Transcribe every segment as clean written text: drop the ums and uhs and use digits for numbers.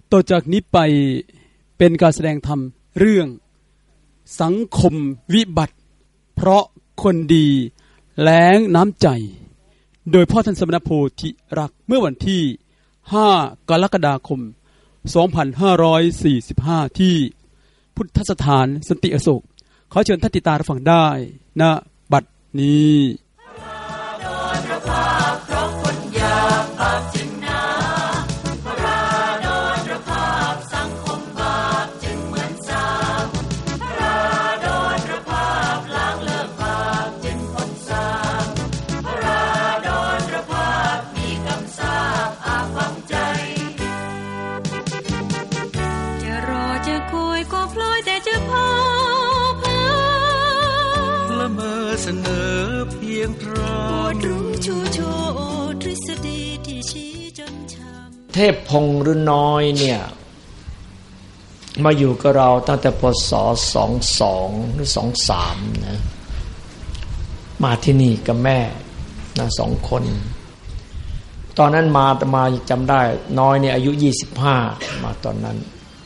ต่อจากนี้ไปเป็นการแสดงธรรมเรื่องสังคมวิบัติเพราะคนดีแล้งน้ำใจโดยพ่อท่านสมณโพธิรักษ์เมื่อวันที่5กรกฎาคม2545ที่พุทธสถานสันติอโศกขอเชิญท่านติดตามรับฟังได้ณบัดนี้เสนอเพียงพร้อมรู้ชูโชทฤษฎีที่ชี้จนช้ำเทพพงษ์หรือน้อยเนี่ยมาอยู่กับเราตั้งแต่พศ22หรือ23นะมาที่นี่กับแม่นะ2คนตอนนั้นมาจำได้น้อยเนี่ยอายุ25มาตอนนั้น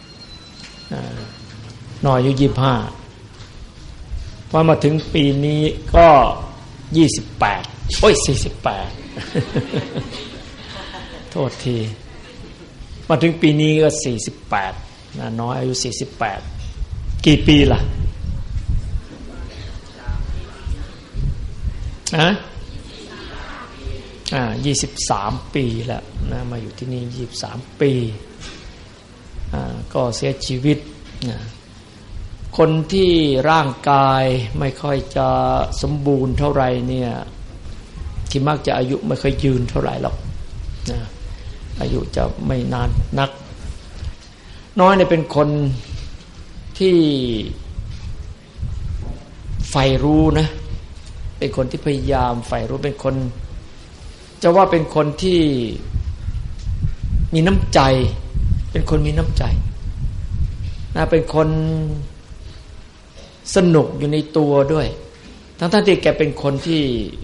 น้อยอายุ25พอมาถึงปีนี้ก็28โอ้ย48โทษทีมาถึงปีนี้ก็48นะน้อยอายุ48กี่ปีล่ะนะ23ปีแล้วนะมาอยู่ที่นี่23ปีก็เสียชีวิตนะคนที่ร่างกายไม่ค่อยจะสมบูรณ์เท่าไหร่เนี่ยที่มักจะอายุไม่ค่อยยืนเท่าไหร่หรอกนะอายุจะไม่นานนักน้อยเนี่ยเป็นคนที่ใฝ่รู้นะเป็นคนที่พยายามใฝ่รู้เป็นคนจะว่าเป็นคนที่มีน้ำใจเป็นคนมีน้ำใจนะเป็นคนสนุกอยู่ในตัวด้วยทั้งที่แกเป็นคนที่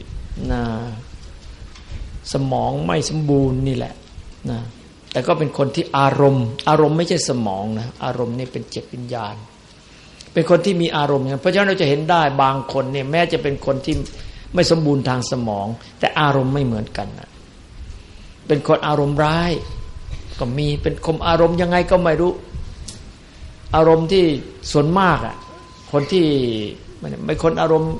สมองไม่สมบูรณ์นี่แหละนะแต่ก็เป็นคนที่อารมณ์ไม่ใช่สมองนะอารมณ์นี่เป็นจิตวิญญาณเป็นคนที่มีอารมณ์เพราะฉะนั้นเราจะเห็นได้บางคนเนี่ยแม้จะเป็นคนที่ไม่สมบูรณ์ทางสมองแต่อารมณ์ไม่เหมือนกันนะเป็นคนอารมณ์ร้ายก็มีเป็นคนอารมณ์ยังไงก็ไม่รู้อารมณ์ที่ส่วนมากอ่ะคนที่ไม่คนอารมณ์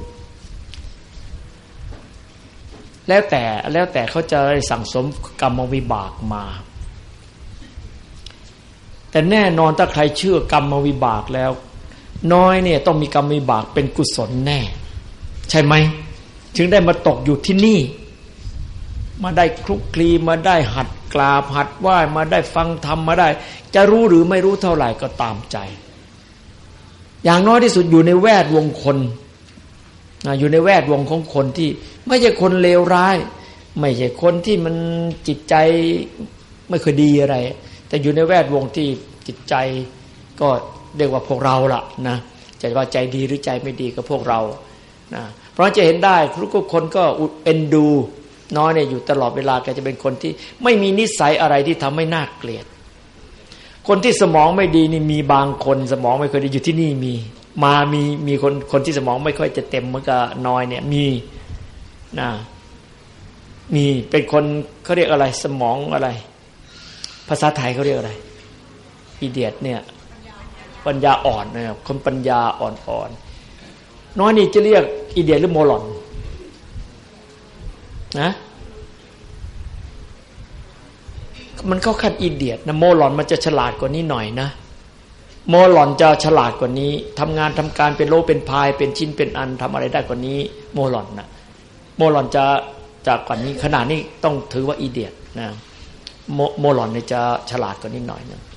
แล้วแต่เขาจะสั่งสมกรรมวิบากมาแต่แน่นอนถ้าใครเชื่อกรรมวิบากแล้วน้อยเนี่ยต้องมีกรรมวิบากเป็นกุศลแน่ใช่ไหมถึงได้มาตกอยู่ที่นี่มาได้คลุกคลีมาได้หัดกราบหัดไหว้มาได้ฟังธรรมมาได้จะรู้หรือไม่รู้เท่าไหร่ก็ตามใจอย่างน้อยที่สุดอยู่ในแวดวงคนอยู่ในแวดวงของคนที่ไม่ใช่คนเลวร้ายไม่ใช่คนที่มันจิตใจไม่ค่อยดีอะไรแต่อยู่ในแวดวงที่จิตใจก็เรียกว่าพวกเราล่ะนะจะว่าใจดีหรือใจไม่ดีก็พวกเรานะเพราะจะเห็นได้ทุกคนก็เอ็นดูน้อยเนี่ยอยู่ตลอดเวลาแกจะเป็นคนที่ไม่มีนิสัยอะไรที่ทำให้น่าเกลียดคนที่สมองไม่ดีนี่มีบางคนสมองไม่ค่อยดีอยู่ที่นี่มีคนที่สมองไม่ค่อยจะเต็มเหมือนกับน้อยเนี่ยมีเป็นคนเขาเรียกอะไรสมองอะไรภาษาไทยเขาเรียกอะไรอีเดียตเนี่ยปัญญาอ่อนนะครับคนปัญญาอ่อนๆน้อยนี่จะเรียกอีเดียตหรือโมลอนนะมันเข้าขั้นอีเดียตนะโมลอนมันจะฉลาดกว่านี้หน่อยนะโมลอนจะฉลาดกว่านี้ทำงานทำการเป็นโลเป็นพายเป็นชิ้นเป็นอันทำอะไรได้กว่านี้โมลอนนะโมลอนจะกว่านี้ขนาดนี้ต้องถือว่าอีเดียตนะโมลอนเนี่ยจะฉลาดกว่านี้หน่อยนะ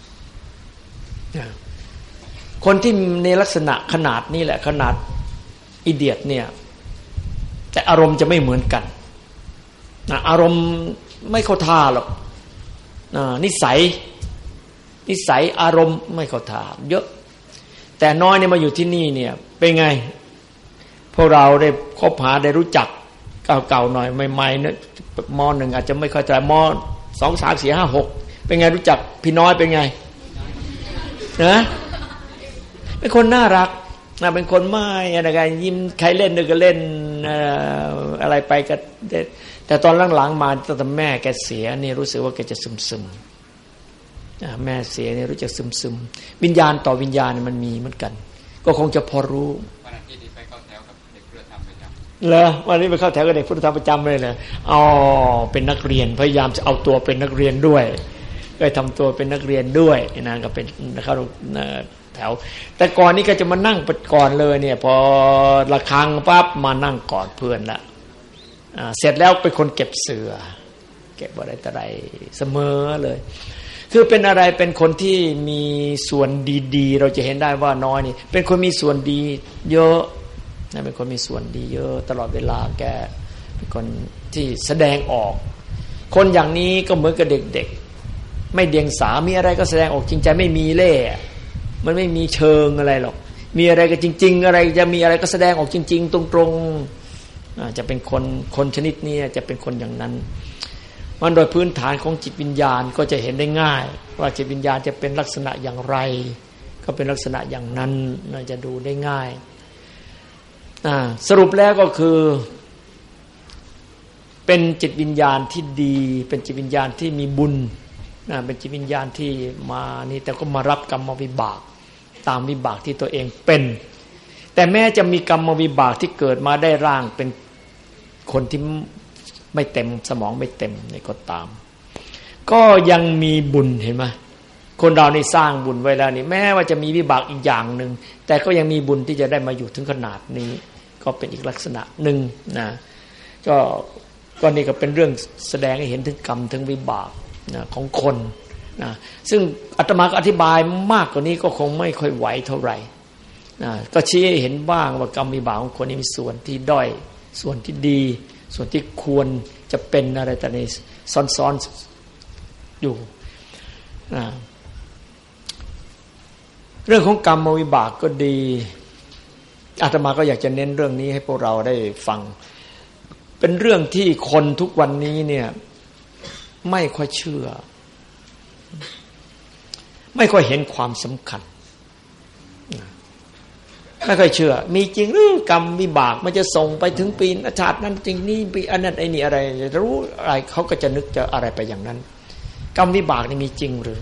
คนที่ในลักษณะขนาดนี้แหละขนาดอีเดียตเนี่ยแต่อารมณ์จะไม่เหมือนกันนะอารมณ์ไม่เข้าท่าหรอกนิสัยอารมณ์ไม่เข้าท่าเยอะแต่น้อยเนี่ยมาอยู่ที่นี่เนี่ยเป็นไงพวกเราได้คบหาได้รู้จักเก่าๆหน่อยใหม่ๆเนี่ยม.1อาจจะไม่เข้าใจม.2 3 4 5 6เป็นไงรู้จักพี่น้อยเป็นไงนะเป็นคนน่ารักนะเป็นคนไม่อะไรกันยิ้มใครเล่นก็เล่นอะไรไปก็แต่ตอนหลังๆมาตั้งแต่แม่แกเสียนี่รู้สึกว่าแกจะซึมแม่เสียนี่รู้จักซึมวิญญาณต่อวิญญาณมันมีเหมือนกันก็คงจะพอรู้วันอาทิตย์นี้ไปเข้าแถวกับเด็กพุทธธรรมประจำเหรอวันนี้ไปเข้าแถวกับเด็กพุทธธรรมประจำเลยเหรออ๋อเป็นนักเรียนพยายามจะเอาตัวเป็นนักเรียนด้วยก็ทำตัวเป็นนักเรียนด้วยนะก็เป็นเข้าแถวแต่ก่อนนี้ก็จะมานั่งก่อนเลยเนี่ยพอระฆังปั๊บมานั่งกอดเพื่อนละเสร็จแล้วเป็นคนเก็บเสือเก็บอะไรต่ออะไรเสมอเลยคือเป็นอะไรเป็นคนที่มีส่วนดีๆเราจะเห็นได้ว่าน้อยนี่เป็นคนมีส่วนดีเยอะนะเป็นคนมีส่วนดีเยอะตลอดเวลาแกเป็นคนที่แสดงออกคนอย่างนี้ก็เหมือนกับเด็กๆไม่เดียงสามีอะไรก็แสดงออกจริงใจไม่มีเล่ห์มันไม่มีเชิงอะไรหรอกมีอะไรก็จริงๆอะไรจะมีอะไรก็แสดงออกจริงๆตรงๆจะเป็นคนชนิดนี้จะเป็นคนอย่างนั้นมันโดยพื้นฐานของจิตวิญญาณก็จะเห็นได้ง่ายว่าจิตวิญญาณจะเป็นลักษณะอย่างไรก็เป็นลักษณะอย่างนั้นจะดูได้ง่ายสรุปแล้วก็คือเป็นจิตวิญญาณที่ดีเป็นจิตวิญญาณที่มีบุญเป็นจิตวิญญาณที่มานี่แต่ก็มารับกรรมวิบากตามวิบากที่ตัวเองเป็นแต่แม้จะมีกรรมวิบากที่เกิดมาได้ร่างเป็นคนที่ไม่เต็มสมองไม่เต็มนี่ก็ตามก็ยังมีบุญเห็นไหมคนเรานี่สร้างบุญไว้แล้วนี่แม้ว่าจะมีวิบากอีกอย่างหนึ่งแต่ก็ยังมีบุญที่จะได้มาอยู่ถึงขนาดนี้ก็เป็นอีกลักษณะหนึ่งนะก็นี่ก็เป็นเรื่องแสดงให้เห็นถึงกรรมถึงวิบากนะของคนนะซึ่งอาตมาก็อธิบายมากกว่านี้ก็คงไม่ค่อยไหวเท่าไหร่นะก็ชี้ให้เห็นบ้างว่ากรรมวิบากของคนนี้มีส่วนที่ด้อยส่วนที่ดีส่วนที่ควรจะเป็นอะไรแต่ในซ้อนๆอยู่เรื่องของกรรมวิบากก็ดีอาตมาก็อยากจะเน้นเรื่องนี้ให้พวกเราได้ฟังเป็นเรื่องที่คนทุกวันนี้เนี่ยไม่ค่อยเชื่อไม่ค่อยเห็นความสำคัญไม่ค่อยเชื่อมีจริงหรือกรรมวิบากมันจะส่งไปถึงปีชาตินั้นจริงนี่ปีอันนั้นไอ้นี่อะไรจะรู้อะไรเขาก็จะนึกจะอะไรไปอย่างนั้นกรรมวิบากนี่มีจริงหรื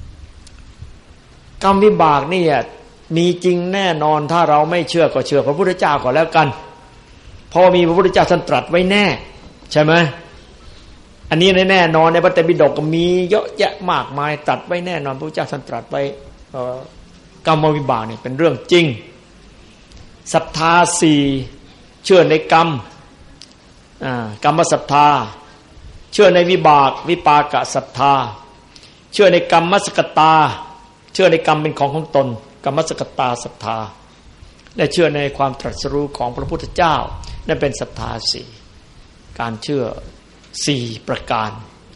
อกรรมวิบากนี่มีจริงแน่นอนถ้าเราไม่เชื่อก็เชื่อพระพุทธเจ้าก่อนแล้วกันเพราะมีพระพุทธเจ้าท่านตรัสไว้แน่ใช่ไหมอันนี้แน่นอนในพระไตรปิฎกก็มีเยอะแยะมากมายตรัสไว้แน่นอนพระพุทธเจ้าท่านตรัสไว้กรรมวิบากนี่เป็นเรื่องจริงศรัทธาสี่เชื่อในกรรมกรรมศรัทธาเชื่อในวิบากวิปากศรัทธาเชื่อในกรรมสกตาเชื่อในกรรมเป็นของตนกรรมสกตาศรัทธาและเชื่อในความตรัสรู้ของพระพุทธเจ้านั่นเป็นศรัทธาสี่การเชื่อสี่ประการ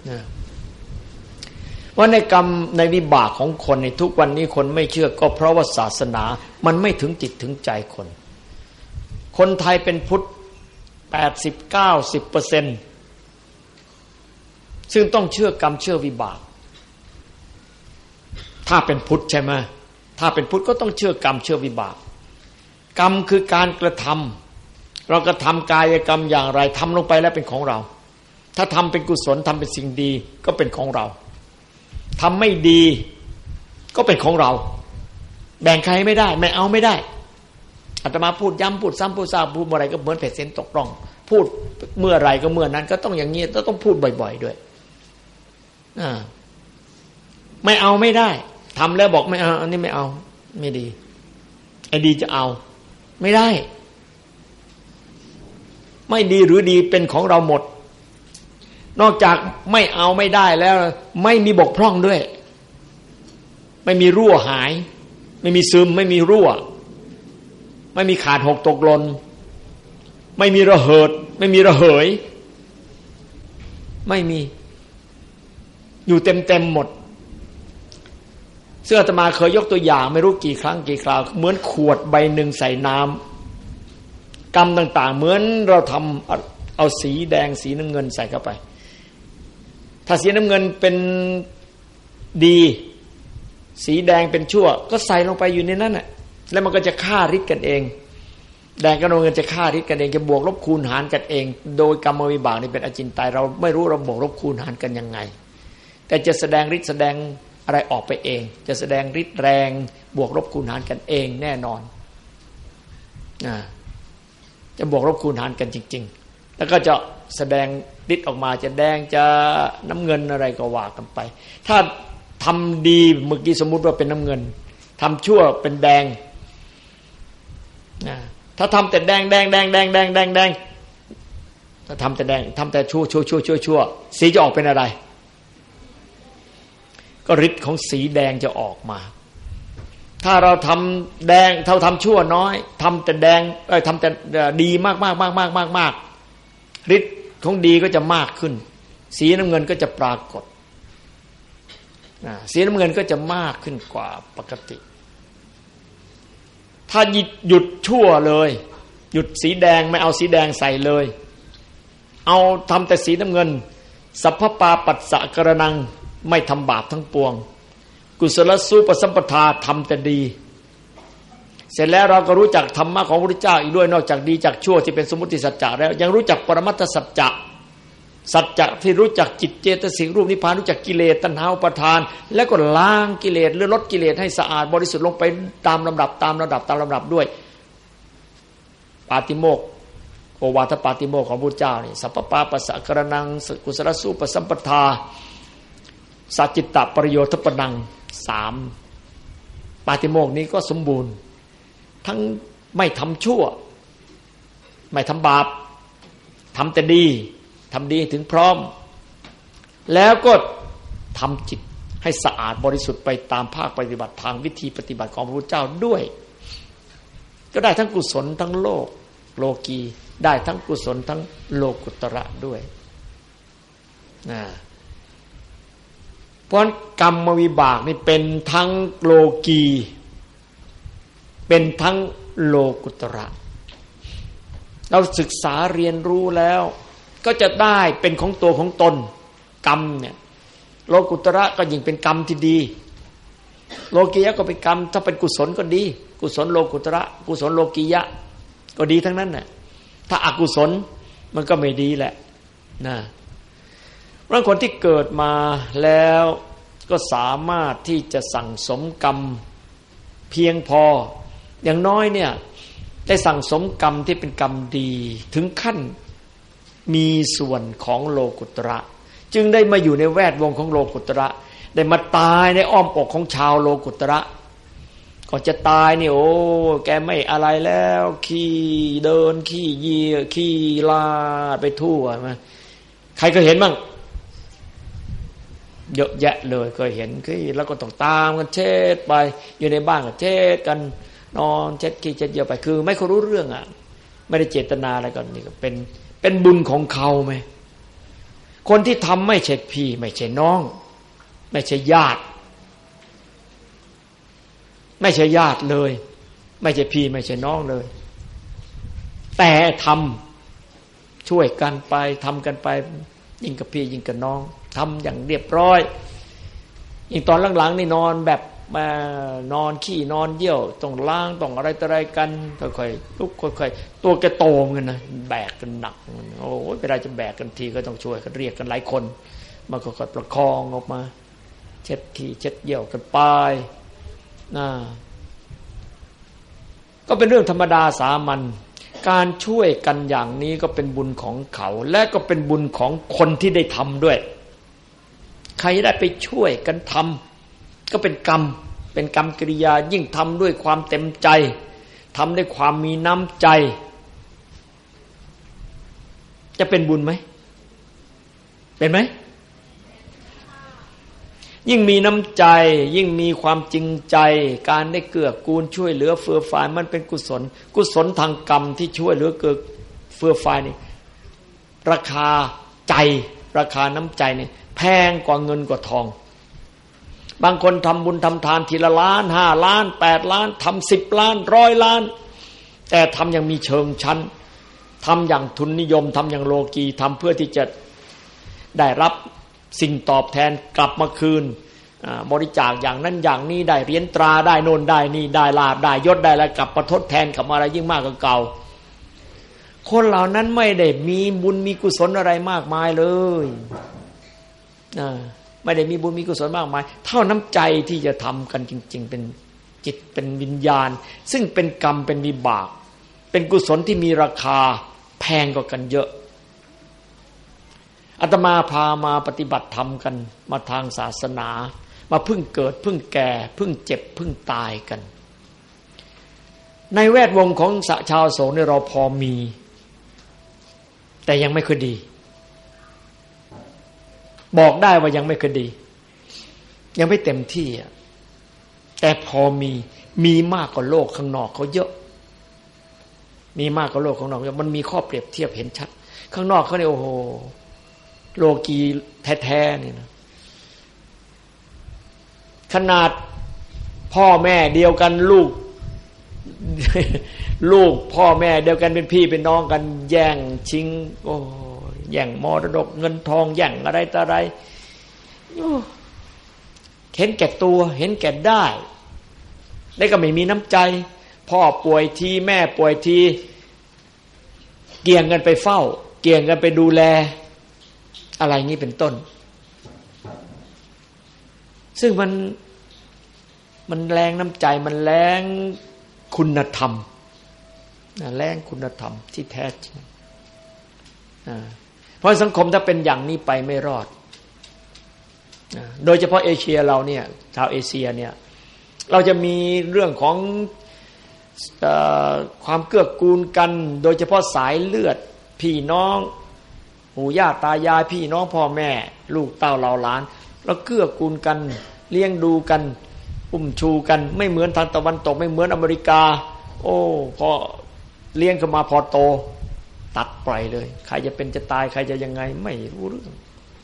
ว่าในกรรมในวิบากของคนในทุกวันนี้คนไม่เชื่อก็เพราะว่าศาสนามันไม่ถึงจิตถึงใจคนไทยเป็นพุทธ 80-90% ซึ่งต้องเชื่อกรรมเชื่อวิบากถ้าเป็นพุทธใช่ไหมถ้าเป็นพุทธก็ต้องเชื่อกรรมเชื่อวิบากกรรมคือการกระทำเรากระทำกายกรรมอย่างไรทำลงไปแล้วเป็นของเราถ้าทำเป็นกุศลทำเป็นสิ่งดีก็เป็นของเราทำไม่ดีก็เป็นของเราแบ่งใครไม่ได้ไม่เอาไม่ได้อาตมาพูดย้ำพูดซ้ำพูดซ้ำพูดเมื่อไรก็เหมือนเพชรเส้นตกร่องพูดเมื่อไรก็เมื่อนั้นก็ต้องอย่างนี้ต้องพูดบ่อยๆด้วยไม่เอาไม่ได้ทำแล้วบอกไม่เอาอันนี้ไม่เอาไม่ดีไอ้ดีจะเอาไม่ได้ไม่ดีหรือดีเป็นของเราหมดนอกจากไม่เอาไม่ได้แล้วไม่มีบกพร่องด้วยไม่มีรั่วหายไม่มีซึมไม่มีรั่วไม่มีขาดหกตกหล่นไม่มีระเหิดไม่มีระเหยไม่มีอยู่เต็มหมดซึ่งอาตมาเคยยกตัวอย่างไม่รู้กี่ครั้งกี่คราวเหมือนขวดใบหนึ่งใส่น้ำกรรมต่างๆเหมือนเราทำเอาสีแดงสีน้ำเงินใส่เข้าไปถ้าสีน้ำเงินเป็นดีสีแดงเป็นชั่วก็ใส่ลงไปอยู่ในนั้นน่ะแล้วมันก็จะฆ่าฤทธิ์กันเองแดงกับน้ำเงินจะฆ่าฤทธิ์กันเองจะบวกลบคูณหารกันเองโดยกรรมวิบากนี่เป็นอจินไตยเราไม่รู้เราบวกลบคูณหารกันยังไงแต่จะแสดงฤทธิ์แสดงอะไรออกไปเองจะแสดงฤทธิ์แรงบวกลบคูณหารกันเองแน่นอนจะบวกลบคูณหารกันจริงๆแล้วก็จะแสดงฤทธิ์ออกมาจะแดงจะน้ำเงินอะไรก็ว่ากันไปถ้าทำดีเมื่อกี้สมมุติว่าเป็นน้ำเงินทำชั่วเป็นแดงถ้าทำแต่แดงถ้าทำแต่แดงทำแต่ชั่วสีจะออกเป็นอะไรก็ฤทธิ์ของสีแดงจะออกมาถ้าเราทำแดงเท่าทำชั่วน้อยทำแต่แดงทำแต่ดีมากฤทธิ์ของดีก็จะมากขึ้นสีน้ำเงินก็จะปรากฏสีน้ำเงินก็จะมากขึ้นกว่าปกติถ้าหยุดชั่วเลยหยุดสีแดงไม่เอาสีแดงใส่เลยเอาทำแต่สีน้ำเงินสัพพปาปัสสะกรณังไม่ทำบาปทั้งปวงกุศลสูปสัมปทาทำแต่ดีเสร็จแล้วเราก็รู้จักธรรมะของพระพุทธเจ้าอีกด้วยนอกจากดีจากชั่วที่เป็นสมมุติสัจจะแล้วยังรู้จักปรมัตถสัจจะสัจจะที่รู้จักจิตเจตสิกรูปนิพพานรู้จักกิเลสตัณหาอุปาทานแล้วก็ล้างกิเลสหรือลดกิเลสให้สะอาดบริสุทธิ์ลงไปตามลำดับด้วยปาติโมกข์โอวาทปาติโมกข์ของพระพุทธเจ้านี่สัพพปาปัสสะกรณังกุศลสูปสัมปทาสัจจิตตปริโยทปนัง3ปาติโมกข์นี้ก็สมบูรณ์ทั้งไม่ทำชั่วไม่ทำบาปทำแต่ดีทำดีถึงพร้อมแล้วก็ทำจิตให้สะอาดบริสุทธิ์ไปตามภาคปฏิบัติทางวิธีปฏิบัติของพระพุทธเจ้าด้วยก็ได้ทั้งกุศลทั้งโลกีได้ทั้งกุศลทั้งโลกุตระด้วยเพราะกรรมวิบากนี่เป็นทั้งโลกีเป็นทั้งโลกุตระเราศึกษาเรียนรู้แล้วก็จะได้เป็นของตัวของตนกรรมเนี่ยโลกุตระก็ยิ่งเป็นกรรมที่ดีโลกียะก็เป็นกรรมถ้าเป็นกุศลก็ดีกุศลโลกุตระกุศลโลกียะก็ดีทั้งนั้นน่ะถ้าอกุศลมันก็ไม่ดีแหละนะเพราะคนที่เกิดมาแล้วก็สามารถที่จะสั่งสมกรรมเพียงพออย่างน้อยเนี่ยได้สั่งสมกรรมที่เป็นกรรมดีถึงขั้นมีส่วนของโลกุตระจึงได้มาอยู่ในแวดวงของโลกุตระได้มาตายในอ้อมอกของชาวโลกุตระก่อนจะตายนี่โอ้แกไม่อะไรแล้วขี้เดินขี้เยี่ยขี้ลาไปทั่วมาใครเคยเห็นบ้างเยอะแยะเลยเคยเห็นขี้แล้วก็ต้องตามกันเช็ดไปอยู่ในบ้านก็เช็ดกันนอนเช็ดขี้เช็ดเยอะไปคือไม่เขารู้เรื่องอ่ะไม่ได้เจตนาอะไรก่อนนี่ก็เป็นบุญของเขาไหมคนที่ทำไม่ใช่พี่ไม่ใช่น้องไม่ใช่ญาติไม่ใช่ญาติเลยไม่ใช่พี่ไม่ใช่น้องเลยแต่ทำช่วยกันไปทำกันไปยิ่งกับพี่ยิ่งกับน้องทำอย่างเรียบร้อยยิ่งตอนหลังๆนี่นอนแบบนอนขี้นอนเยี่ยวต้องล้างต้องอะไรต่ออะไรกันค่อยๆลุกค่อยๆตัวแกโตเหมือนกันนะแบกกันหนักโอ้ยเวลาจะแบกกันทีก็ต้องช่วยกันเรียกกันหลายคนมาค่อยๆประคองออกมาเช็ดขี้เช็ดเยี่ยวกันไปก็เป็นเรื่องธรรมดาสามัญการช่วยกันอย่างนี้ก็เป็นบุญของเขาและก็เป็นบุญของคนที่ได้ทำด้วยใครได้ไปช่วยกันทำก็เป็นกรรมกิริยายิ่งทำด้วยความเต็มใจทำด้วยความมีน้ำใจจะเป็นบุญไหมเป็นไหมยิ่งมีน้ำใจยิ่งมีความจริงใจการได้เกื้อกูลช่วยเหลือเฟื่อฟายมันเป็นกุศลทางกรรมที่ช่วยเหลือเกื้อเฟื่อฟายนี่ราคาใจราคาน้ำใจนี่แพงกว่าเงินกว่าทองบางคนทำบุญทำทานทีละล้าน5 ล้าน8 ล้านทำ10 ล้าน100 ล้านแต่ทำอย่างมีเชิงชั้นทำอย่างทุนนิยมทำอย่างโลกีทำเพื่อที่จะได้รับสิ่งตอบแทนกลับมาคืนบริจาคอย่างนั้นอย่างนี้ได้เหรียญตราได้โน่นได้นี่ได้ลาภได้ยศได้แล้วกลับมาทดแทนกับอะไรยิ่งมากกว่าเก่าคนเหล่านั้นไม่ได้มีบุญมีกุศลอะไรมากมายเลยไม่ได้มีบุญมีกุศลมากมายเท่าน้ำใจที่จะทำกันจริงๆเป็นจิตเป็นวิญญาณซึ่งเป็นกรรมเป็นวิบากเป็นกุศลที่มีราคาแพงกว่ากันเยอะอาตมาพามาปฏิบัติธรรมกันมาทางศาสนามาเพิ่งเกิดเพิ่งแก่เพิ่งเจ็บเพิ่งตายกันในแวดวงของชาวโสเนี่ยเราพอมีแต่ยังไม่ค่อยดีบอกได้ว่ายังไม่ค่อยดียังไม่เต็มที่แต่พอมีมากกว่าโลกข้างนอกเขาเยอะมีมากกว่าโลกข้างนอกมันมีข้อเปรียบเทียบเห็นชัดข้างนอกเขาเนี่ยโอ้โหโลกีแท้ๆนี่นะขนาดพ่อแม่เดียวกันลูก พ่อแม่เดียวกันเป็นพี่เป็นน้องกันแย่งชิงโอ้แย่งมรดกเงินทองแย่งอะไรต่ออะไรเห็นแก่ตัวเห็นแก่ได้แล้วก็ไม่มีน้ำใจพ่อป่วยทีแม่ป่วยทีเกี่ยงกันไปเฝ้าเกี่ยงกันไปดูแลอะไรนี้เป็นต้นซึ่งมันแรงน้ำใจมันแรงคุณธรรมแรงคุณธรรมที่แท้จริงเพราะสังคมถ้าเป็นอย่างนี้ไปไม่รอดโดยเฉพาะเอเชียเราเนี่ยชาวเอเชียเนี่ยเราจะมีเรื่องของความเกื้อกูลกันโดยเฉพาะสายเลือดพี่น้องปู่ย่าตายายพี่น้องพ่อแม่ลูกเต้าเหล่าหลานแล้วเกื้อกูลกันเลี้ยงดูกันอุ้มชูกันไม่เหมือนทางตะวันตกไม่เหมือนอเมริกาโอ้พอเลี้ยงขึ้นมาพอโตตัดปล่อยเลยใครจะเป็นจะตายใครจะยังไงไม่รู้เรื่อง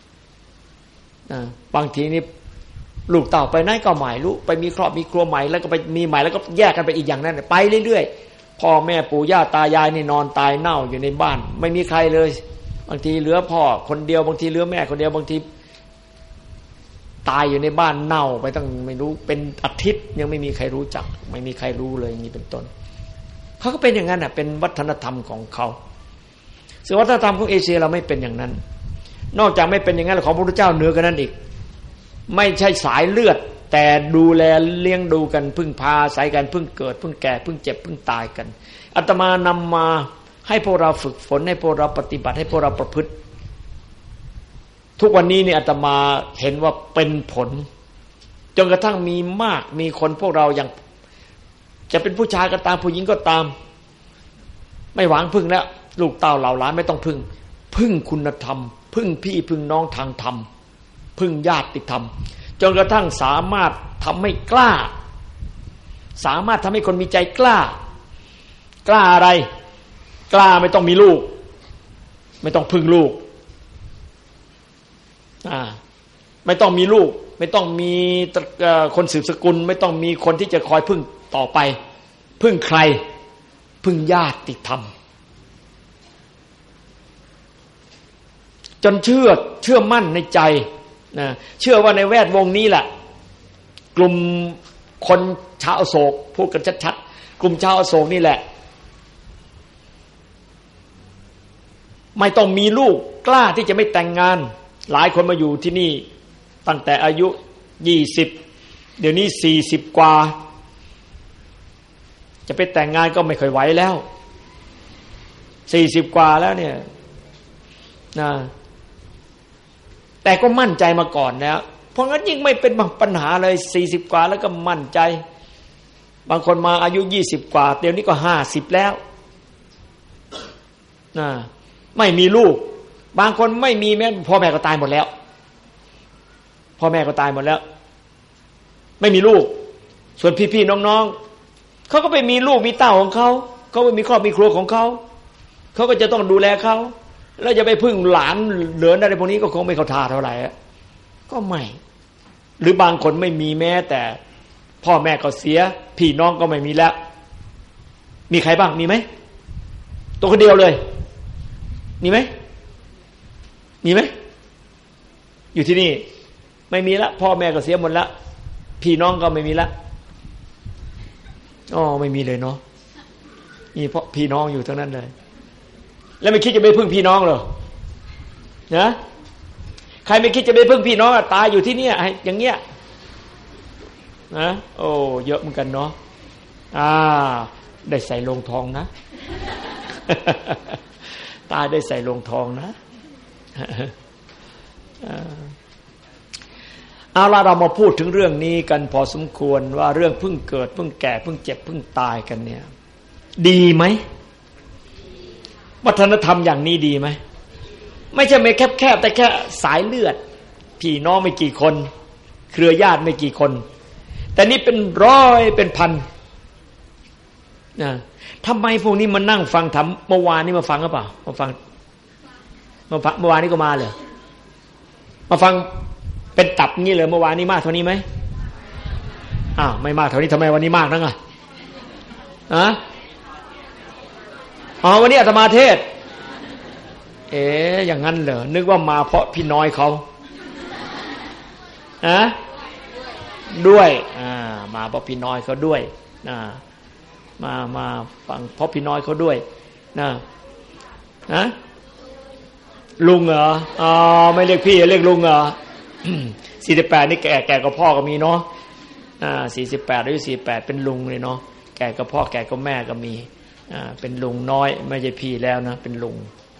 บางทีนี่ลูกเต่าไปไหนก็ใหม่รู้ไปมีครอบมีครัวใหม่แล้วก็ไปมีใหม่แล้วก็แยกกันไปอีกอย่างนั้นไปเรื่อยๆพ่อแม่ปู่ย่าตายายนี่นอนตายเน่าอยู่ในบ้านไม่มีใครเลยบางทีเหลือพ่อคนเดียวบางทีเหลือแม่คนเดียวบางทีตายอยู่ในบ้านเน่าไปตั้งไม่รู้เป็นอาทิตย์ยังไม่มีใครรู้จักไม่มีใครรู้เลยอย่างนี้เป็นต้นเขาก็เป็นอย่างนั้นเป็นวัฒนธรรมของเขาส่วนวัฒนธรรมของเอเชียเราไม่เป็นอย่างนั้นนอกจากไม่เป็นอย่างนั้นของพระพุทธเจ้าเหนือกว่านั้นอีกไม่ใช่สายเลือดแต่ดูแลเลี้ยงดูกันพึ่งพาอาศัยกันพึ่งเกิดพึ่งแก่พึ่งเจ็บพึ่งตายกันอาตมานำมาให้พวกเราฝึกฝนให้พวกเราปฏิบัติให้พวกเราประพฤติทุกวันนี้เนี่ยอาตมาเห็นว่าเป็นผลจนกระทั่งมีมากมีคนพวกเราอย่างจะเป็นผู้ชายก็ตามผู้หญิงก็ตามไม่หวังพึ่งแล้วลูกเต้าเหล่าหลานไม่ต้องพึ่งคุณธรรมพึ่งพี่พึ่งน้องทางธรรมพึ่งญาติธรรมจนกระทั่งสามารถทำให้กล้าสามารถทำให้คนมีใจกล้าอะไรกล้าไม่ต้องมีลูกไม่ต้องพึ่งลูกไม่ต้องมีลูกไม่ต้องมีคนสืบสกุลไม่ต้องมีคนที่จะคอยพึ่งต่อไปพึ่งใครพึ่งญาติธรรมจนเชื่อมั่นในใจนะเชื่อว่าในแวดวงนี้แหละกลุ่มคนชาวอโศกพูดกันชัดๆกลุ่มชาวอโศกนี่แหละไม่ต้องมีลูกกล้าที่จะไม่แต่งงานหลายคนมาอยู่ที่นี่ตั้งแต่อายุ20เดี๋ยวนี้40กว่าจะไปแต่งงานก็ไม่ค่อยไหวแล้ว40กว่าแล้วเนี่ยนะแต่ก็มั่นใจมาก่อนแล้วเพราะงั้นยิ่งไม่เป็นปัญหาเลย40กว่าแล้วก็มั่นใจบางคนมาอายุ20กว่าเดี๋ยวนี้ก็50แล้วนะไม่มีลูกบางคนไม่มีแม่พ่อแม่ก็ตายหมดแล้วพ่อแม่ก็ตายหมดแล้วไม่มีลูกส่วนพี่ๆน้องๆเขาก็ไปมีลูกมีเต้าของเขาเขาไปมีครอบมีครัวของเขาเขาก็จะต้องดูแลเขาแล้วจะไปพึ่งหลานเหลืออะไรพวกนี้ก็คงไม่เข้าท่าเท่าไหร่ก็ไม่หรือบางคนไม่มีแม้แต่พ่อแม่ก็เสียพี่น้องก็ไม่มีแล้วมีใครบ้างมีไหมตัวคนเดียวเลยมีไหมอยู่ที่นี่ไม่มีละพ่อแม่ก็เสียหมดละพี่น้องก็ไม่มีละอ๋อไม่มีเลยเนาะมีเพราะพี่น้องอยู่ทั้งนั้นเลยแล้วไม่คิดจะไปพึ่งพี่น้องเหรอนะใครไม่คิดจะไปพึ่งพี่น้องตายอยู่ที่เนี่ยอย่างเงี้ยนะโอ้เยอะเหมือนกันเนาะได้ใส่โลงทองนะตายได้ใส่โลงทองนะเอาล่ะเรามาพูดถึงเรื่องนี้กันพอสมควรว่าเรื่องเพิ่งเกิดเพิ่งแก่เพิ่งเจ็บเพิ่งตายกันเนี่ยดีไหมวัฒนธรรมอย่างนี้ดีไหมไม่ใช่ไม่แคบๆแต่แค่สายเลือดพี่น้องไม่กี่คนเครือญาติไม่กี่คนแต่นี่เป็นร้อยเป็นพันนะทำไมพวกนี้มานั่งฟังธรรมเมื่อวานนี้มาฟังหรือเปล่ามาฟังเมื่อวานนี้ก็มาเลยมาฟังเป็นตับงี้เลยเมื่อวานนี้มากเท่านี้ไหมไม่มากเท่านี้ทำไมวันนี้มากนักวันนี้อาตมาเทศอย่างนั้นเหรอนึกว่ามาเพราะพี่น้อยเขาด้วยมาเพราะพี่น้อยเขาด้วยมาฟังเพราะพี่น้อยเขาด้วยนะลุงเหรอไม่เรียกพี่เรียกลุงเหรอ48นี่แก่กับพ่อก็มีเนาะ48อายุ48เป็นลุงเลยเนาะแก่กับพ่อแก่กับแม่ก็มีเป็นลุงน้อยไม่ใช่พี่แล้วนะเป็นลุง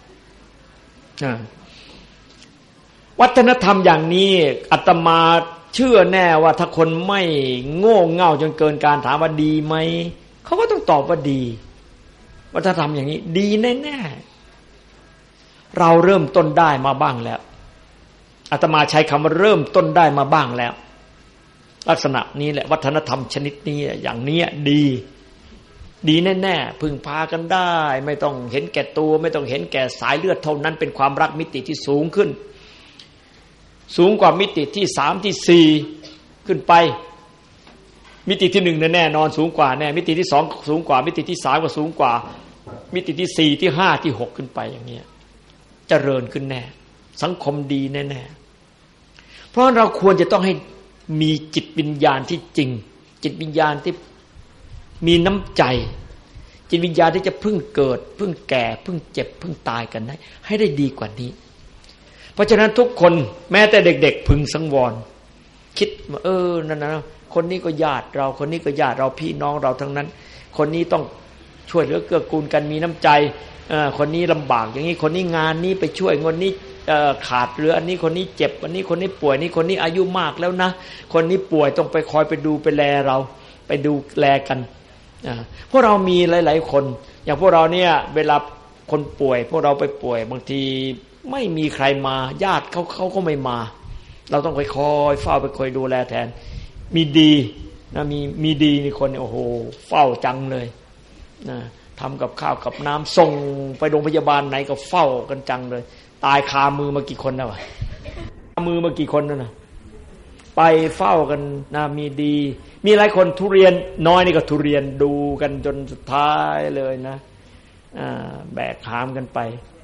วัฒนธรรมอย่างนี้อาตมาเชื่อแน่ว่าถ้าคนไม่โง่เง่าจนเกินการถามว่าดีไหมเขาก็ต้องตอบว่าดีวัฒนธรรมอย่างนี้ดีแน่ๆเราเริ่มต้นได้มาบ้างแล้วอาตมาใช้คำว่าเริ่มต้นได้มาบ้างแล้วลักษณะนี้แหละวัฒนธรรมชนิดนี้อย่างนี้ดีแน่ๆพึงพากันได้ไม่ต้องเห็นแก่ตัวไม่ต้องเห็นแก่สายเลือดเท่านั้นเป็นความรักมิติที่สูงขึ้นสูงกว่ามิติที่3ที่4ขึ้นไปมิติที่1แน่นอนสูงกว่าแน่มิติที่2สูงกว่ามิติที่3ก็สูงกว่ามิติที่4ที่5ที่6ขึ้นไปอย่างเงี้ยเจริญขึ้นแน่สังคมดีแน่ๆเพราะเราควรจะต้องให้มีจิตวิญญาณที่จริงจิตวิญญาณที่มีน้ำใจจิตวิญญาณที่จะพึ่งเกิดพึ่งแก่พึ่งเจ็บพึ่งตายกันได้ให้ได้ดีกว่านี้เพราะฉะนั้นทุกคนแม้แต่เด็กๆพึงสังวรคิดว่านั่นนะคนนี้ก็ญาติเราคนนี้ก็ญาติเราพี่น้องเราทั้งนั้นคนนี้ต้องช่วยเหลือเกื้อกูลกันมีน้ำใจคนนี้ลำบากอย่างนี้คนนี้งานนี้ไปช่วยคนนี้ขาดเหลืออันนี้คนนี้เจ็บอันนี้คนนี้ป่วยนี่คนนี้อายุมากแล้วนะคนนี้ป่วยต้องไปคอยไปดูไปแลเราไปดูแลกันพวกเรามีหลายๆคนอย่างพวกเราเนี่ยเวลาคนป่วยพวกเราไปป่วยบางทีไม่มีใครมาญาติเขาก็ไม่มาเราต้องไปคอยเฝ้าไปคอยดูแลแทนมีดีนะมีดีนี่คนโอ้โหเฝ้าจังเลยนะทำกับข้าวกับน้ำส่งไปโรงพยาบาลไหนก็เฝ้ากันจังเลยตายคามือมากี่คนแล้วมือมากี่คนแล้วนะไปเฝ้ากันนะมีดีมีหลายคนทุเรียนน้อยนี่ก็ทุเรียนดูกันจนสุดท้ายเลยนะแบกหามกันไป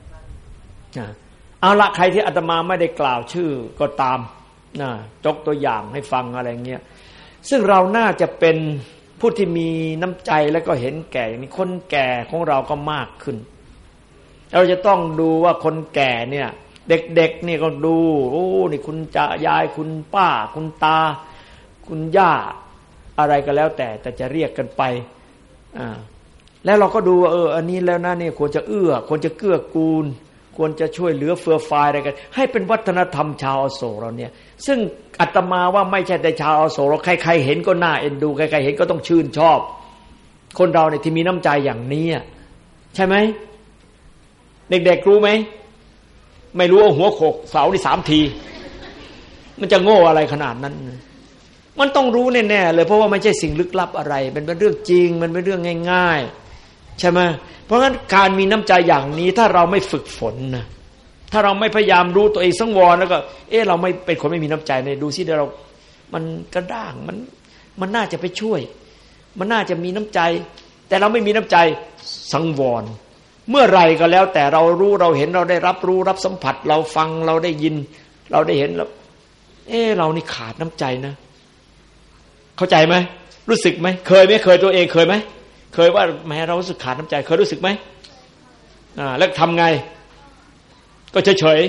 เอาละใครที่อาตมาไม่ได้กล่าวชื่อก็ตามนะยกตัวอย่างให้ฟังอะไรเงี้ยซึ่งเราน่าจะเป็นผู้ที่มีน้ำใจแล้วก็เห็นแก่อย่างนี้คนแก่ของเราก็มากขึ้นเราจะต้องดูว่าคนแก่เนี่ยเด็กๆนี่ก็ดูโอ้นี่คุณยายคุณป้าคุณตาคุณย่าอะไรก็แล้วแต่จะเรียกกันไปแล้วเราก็ดูว่าอันนี้แล้วนะนี่ควรจะควรจะเกื้อกูลควรจะช่วยเหลือเฟื่อฟายอะไรกันให้เป็นวัฒนธรรมชาวอโศกเราเนี่ยซึ่งอาตมาว่าไม่ใช่แต่ชาวอโศกเราใครๆเห็นก็น่าเอ็นดูใครๆเห็นก็ต้องชื่นชอบคนเราเนี่ยที่มีน้ำใจอย่างนี้ใช่ไหมเด็กๆรู้ไหมไม่รู้เอาหัวโขกเสาที่3 ทีมันจะโง่อะไรขนาดนั้นมันต้องรู้แน่ๆเลยเพราะว่าไม่ใช่สิ่งลึกลับอะไรเป็นเรื่องจริงมันเป็นเรื่องง่ายๆใช่ไหมเพราะงั้นการมีน้ำใจอย่างนี้ถ้าเราไม่ฝึกฝนนะถ้าเราไม่พยายามรู้ตัวเองสังวรแล้วก็เราไม่เป็นคนไม่มีน้ำใจเนี่ยดูสิเรามันกระด้างมันน่าจะไปช่วยมันน่าจะมีน้ำใจแต่เราไม่มีน้ำใจสังวรเมื่อไรก็แล้วแต่เรารู้เราเห็นเราได้รับรู้รับสัมผัสเราฟังเราได้ยินเราได้เห็นเรานี่ขาดน้ำใจนะเข้าใจไหมรู้สึกไหมเคยไหมเคยตัวเองเคยไหมเคยว่าแม้เรารู้สึกขาดน้ำใจเคยรู้สึกไหมแล้วทำไงก็เฉย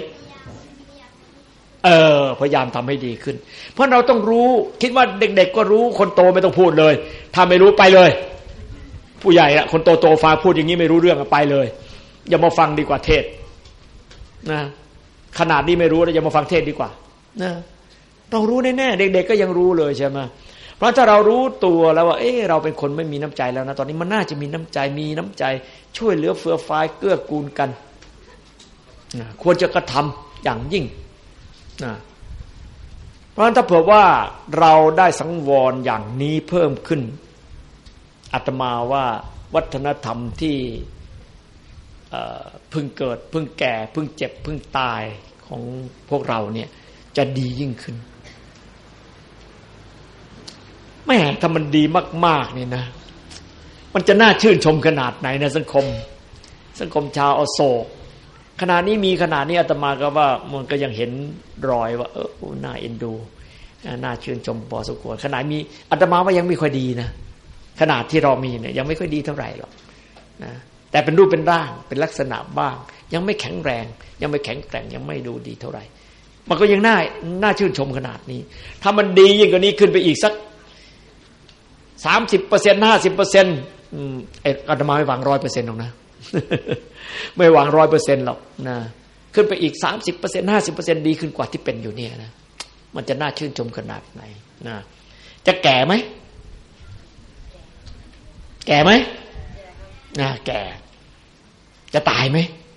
พยายามทำให้ดีขึ้นเพราะเราต้องรู้คิดว่าเด็กๆก็รู้คนโตไม่ต้องพูดเลยถ้าไม่รู้ไปเลยผู้ใหญ่คนโตฟังพูดอย่างนี้ไม่รู้เรื่องไปเลยอย่ามาฟังดีกว่าเทศนะขนาดนี้ไม่รู้แล้วอย่ามาฟังเทศดีกว่านะเรารู้แน่ๆเด็กๆก็ยังรู้เลยใช่ไหมเพราะถ้าเรารู้ตัวแล้วว่าเราเป็นคนไม่มีน้ำใจแล้วนะตอนนี้มันน่าจะมีน้ำใจช่วยเหลือเฟื่อฟ้าเกื้อกูลกันควรจะกระทำอย่างยิ่งเพราะฉะนั้นถ้าเผื่อว่าเราได้สังวรอย่างนี้เพิ่มขึ้นอาตมาว่าวัฒนธรรมที่เพิ่งเกิดเพิ่งแก่เพิ่งเจ็บเพิ่งตายของพวกเราเนี่ยจะดียิ่งขึ้นแม่ถ้ามันดีมากๆนี่นะมันจะน่าชื่นชมขนาดไหนนะสังคมชาวอโศกขณะนี้มีขนาดนี้อาตมาก็ว่ามันก็ยังเห็นรอยว่าน่าเอ็นดูน่าชื่นชมพอสมควรขณะมีอาตมาว่ายังไม่ค่อยดีนะขนาดที่เรามีเนี่ยยังไม่ค่อยดีเท่าไหร่หรอกนะแต่เป็นรูปเป็นร่างเป็นลักษณะบ้างยังไม่แข็งแรงยังไม่แข็งแกร่งยังไม่ดูดีเท่าไหร่มันก็ยังน่าชื่นชมขนาดนี้ถ้ามันดียิ่งกว่านี้ขึ้นไปอีกสัก 30% 50% อาตมาไม่หวัง 100% หรอกนะไม่หวัง 100% หรอกนะขึ้นไปอีก 30% 50% ดีขึ้นกว่าที่เป็นอยู่เนี่ยนะมันจะน่าชื่นชมขนาดไหนนะจะแก่ไหมแก่ไหมแก่จะตายไหม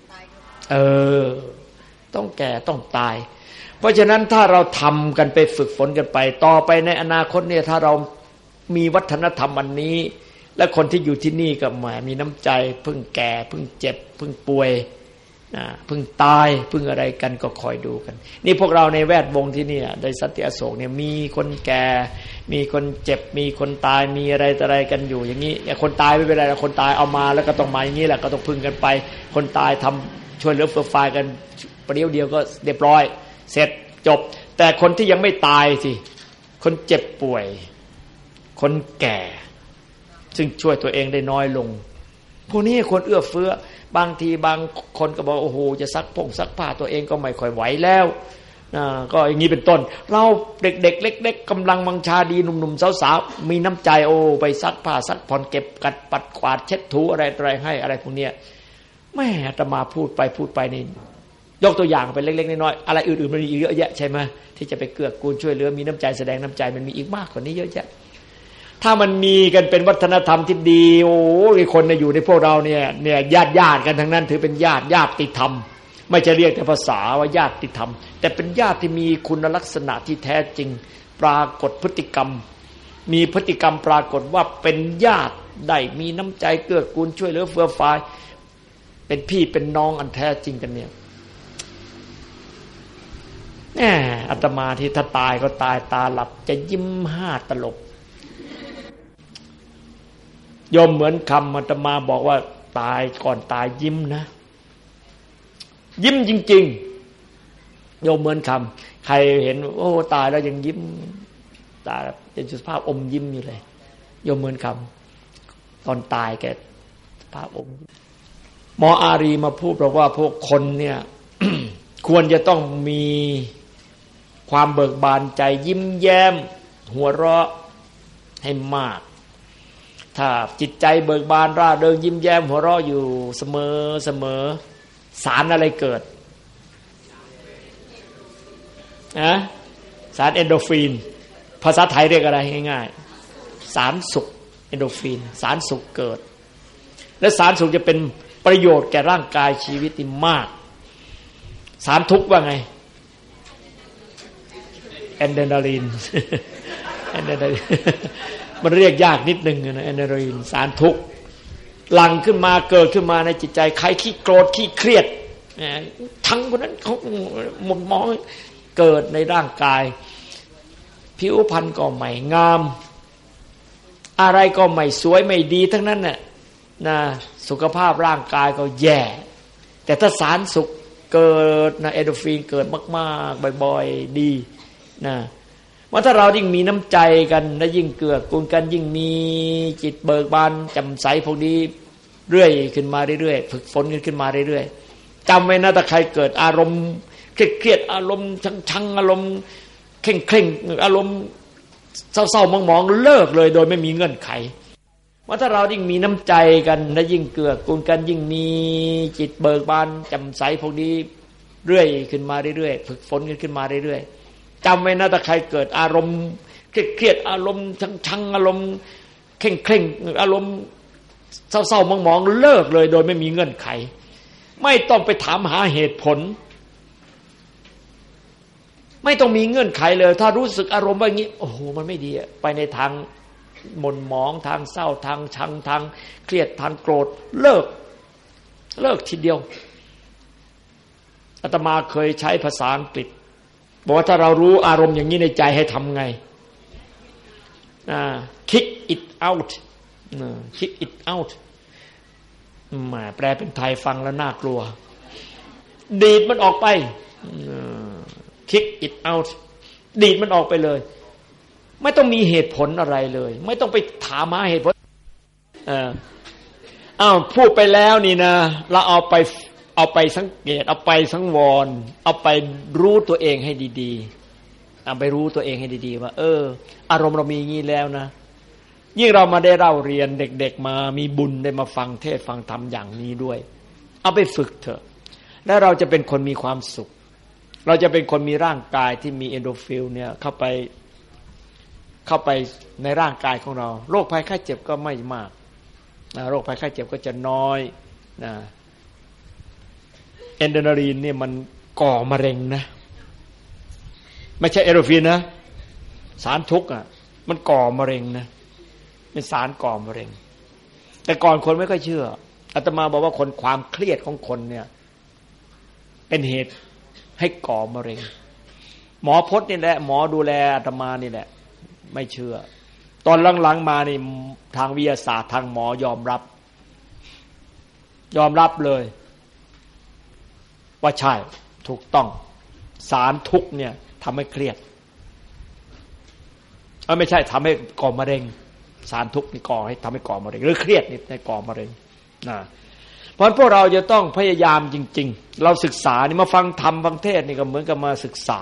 ต้องแก่ต้องตายเพราะฉะนั้นถ้าเราทำกันไปฝึกฝนกันไปต่อไปในอนาคตเนี่ยถ้าเรามีวัฒนธรรมอันนี้และคนที่อยู่ที่นี่ก็มีน้ำใจเพิ่งแก่เพิ่งเจ็บเพิ่งป่วยเพิ่งตายเพิ่งอะไรกันก็คอยดูกันนี่พวกเราในแวดวงที่นี่ในสันติอโศกเนี่ยมีคนแก่มีคนเจ็บมีคนตายมีอะไรกันอยู่อย่างนี้คนตายไม่เป็นไรคนตายเอามาแล้วก็ต้องมาอย่างนี้แหละก็ต้องพึ่งกันไปคนตายทำช่วยเหลือเฟื่อฟ้ากันประเดี๋ยวเดียวก็เรียบร้อยเสร็จจบแต่คนที่ยังไม่ตายสิคนเจ็บป่วยคนแก่ซึ่งช่วยตัวเองได้น้อยลงพวกนี้คนเอื้อเฟื้อบางทีบางคนก็บอกโอ้โหจะซักผ้าตัวเองก็ไม่ค่อยไหวแล้วก็อย่างนี้เป็นต้นเราเด็กๆเล็กๆกำลังวังชาดีหนุ่มๆสาวๆมีน้ำใจไปซักผ้าซักผ่อนเก็บกัดปัดกวาดเช็ดถูอะไรให้อะไรพวกนี้แม่อาตมาพูดไปนี่ยกตัวอย่างไปเล็กๆน้อยๆอะไรอื่นๆมันมีเยอะแยะใช่ไหมที่จะไปเกื้อกูลช่วยเหลือมีน้ำใจแสดงน้ำใจมันมีอีกมากกว่านี้เยอะแยะถ้ามันมีกันเป็นวัฒนธรรมที่ดีโอ้ยคนอยู่ในพวกเราเนี่ยญาติกันทั้งนั้นถือเป็นญาติธรรมไม่จะเรียกแต่ภาษาว่าญาติธรรมแต่เป็นญาติที่มีคุณลักษณะที่แท้จริงปรากฏพฤติกรรมมีพฤติกรรมปรากฏว่าเป็นญาติได้มีน้ำใจเกื้อกูลช่วยเหลือเฟื่อฟ้าเป็นพี่เป็นน้องอันแท้จริงกันเนี่ยอาตมาที่ถ้าตายก็ตายตาหลับจะยิ้ม5 ตลบโยมเหมือนคำอาตมาบอกว่าตายก่อนตายยิ้มนะยิ้มจริงๆโยมเหมือนคำใครเห็นโอ้ตายแล้วยังยิ้มตาเป็นสภาพอมยิ้มอยู่เลยโยมเหมือนคำตอนตายแกสภาพอมหมออารีมาพูดบอกว่าพวกคนเนี่ย ควรจะต้องมีความเบิกบานใจยิ้มแย้มหัวเราะให้มากถ้าจิตใจเบิกบานร่าเริงยิ้มแย้มหัวเราะอยู่เสมอสารอะไรเกิดสารเอนโดรฟินภาษาไทยเรียกอะไรง่ายๆสารสุขเอนโดรฟินสารสุขเกิดและสารสุขจะเป็นประโยชน์แก่ร่างกายชีวิตที่มากสารทุกข์ว่าไงแอนเดนาลีนมันเรียกยากนิดนึงนะแอนเดนาลีนสารทุกข์หลั่งขึ้นมาเกิดขึ้นมาในจิตใจใครขี้โกรธขี้เครียดทั้งคนนั้นเขาหมดมองเกิดในร่างกายผิวพรรณก็ไม่งามอะไรก็ไม่สวยไม่ดีทั้งนั้นน่ะนะสุขภาพร่างกายก็แย่แต่ถ้าสารสุขเกิดนะเอนโดรฟินเกิดมากๆบ่อยๆดีนะว่าถ้าเรายิ่งมีน้ำใจกันและยิ่งเกื้อกูลกันยิ่งมีจิตเบิกบานแจ่มใสพวกนี้เรื่อยขึ้นมาเรื่อยๆฝึกฝนขึ้นมาเรื่อยๆจำไว้นะถ้าใครเกิดอารมณ์เครียดๆอารมณ์ชังๆอารมณ์เคร่งๆอารมณ์เศร้าๆมองๆเลิกเลยโดยไม่มีเงื่อนไขว่าถ้าเรายิ่งมีน้ำใจกันและยิ่งเกื้อกูลกันยิ่งมีจิตเบิกบานแจ่มใสพวกนี้เรื่อยขึ้นมาเรื่อยๆฝึกฝนขึ้นมาเรื่อยๆจำไว้นะถ้าใครเกิดอารมณ์เครียดๆอารมณ์ชังๆอารมณ์เคร่งๆอารมณ์เศร้าๆมองๆเลิกเลยโดยไม่มีเงื่อนไขไม่ต้องไปถามหาเหตุผลไม่ต้องมีเงื่อนไขเลยถ้ารู้สึกอารมณ์ว่าอย่างนี้โอ้โหมันไม่ดีไปในทางหม่นหมองทางเศร้าทางชังทางเครียดทางโกรธเลิกทีเดียวอาตมาเคยใช้ภาษาอังกฤษบอกว่าถ้าเรารู้อารมณ์อย่างนี้ในใจให้ทำไงkick it out kick it out แปลเป็นไทยฟังแล้วน่ากลัวดีดมันออกไปkick it out ดีดมันออกไปเลยไม่ต้องมีเหตุผลอะไรเลยไม่ต้องไปถามหาเหตุผลพูดไปแล้วนี่นะเราเอาไปสังเกตเอาไปสังวรเอาไปรู้ตัวเองให้ดีๆเอาไปรู้ตัวเองให้ดีๆว่าอารมณ์เรามีอย่างนี้แล้วนะยิ่งเรามาได้เล่าเรียนเด็กๆมามีบุญได้มาฟังเทศน์ฟังธรรมอย่างนี้ด้วยเอาไปฝึกเถอะแล้วเราจะเป็นคนมีความสุขเราจะเป็นคนมีร่างกายที่มีเอนโดฟินเนี่ยเข้าไปในร่างกายของเราโรคภัยไข้เจ็บก็ไม่มากโรคภัยไข้เจ็บก็จะน้อยนะเอนโดรฟินเนี่ยมันก่อมะเร็งนะไม่ใช่เอนโดรฟินนะสารทุกข์มันก่อมะเร็งนะเป็นสารก่อมะเร็งแต่ก่อนคนไม่ค่อยเชื่ออาตมาบอกว่าความเครียดของคนเนี่ยเป็นเหตุให้ก่อมะเร็งหมอพจน์นี่แหละหมอดูแลอาตมานี่แหละไม่เชื่อตอนหลังๆมานี่ทางวิทยาศาสตร์ทางหมอยอมรับเลยว่าใช่ถูกต้องสารทุกข์เนี่ยทำให้เครียดไม่ใช่ทำให้ก่อมะเร็งสารทุกข์นี่ก่อให้ทำให้ก่อมะเร็งหรือเครียดนี่ให้ก่อมะเร็งเพราะพวกเราจะต้องพยายามจริงๆเราศึกษานี่มาฟังธรรมฟังเทศนี่ก็เหมือนกับมาศึกษา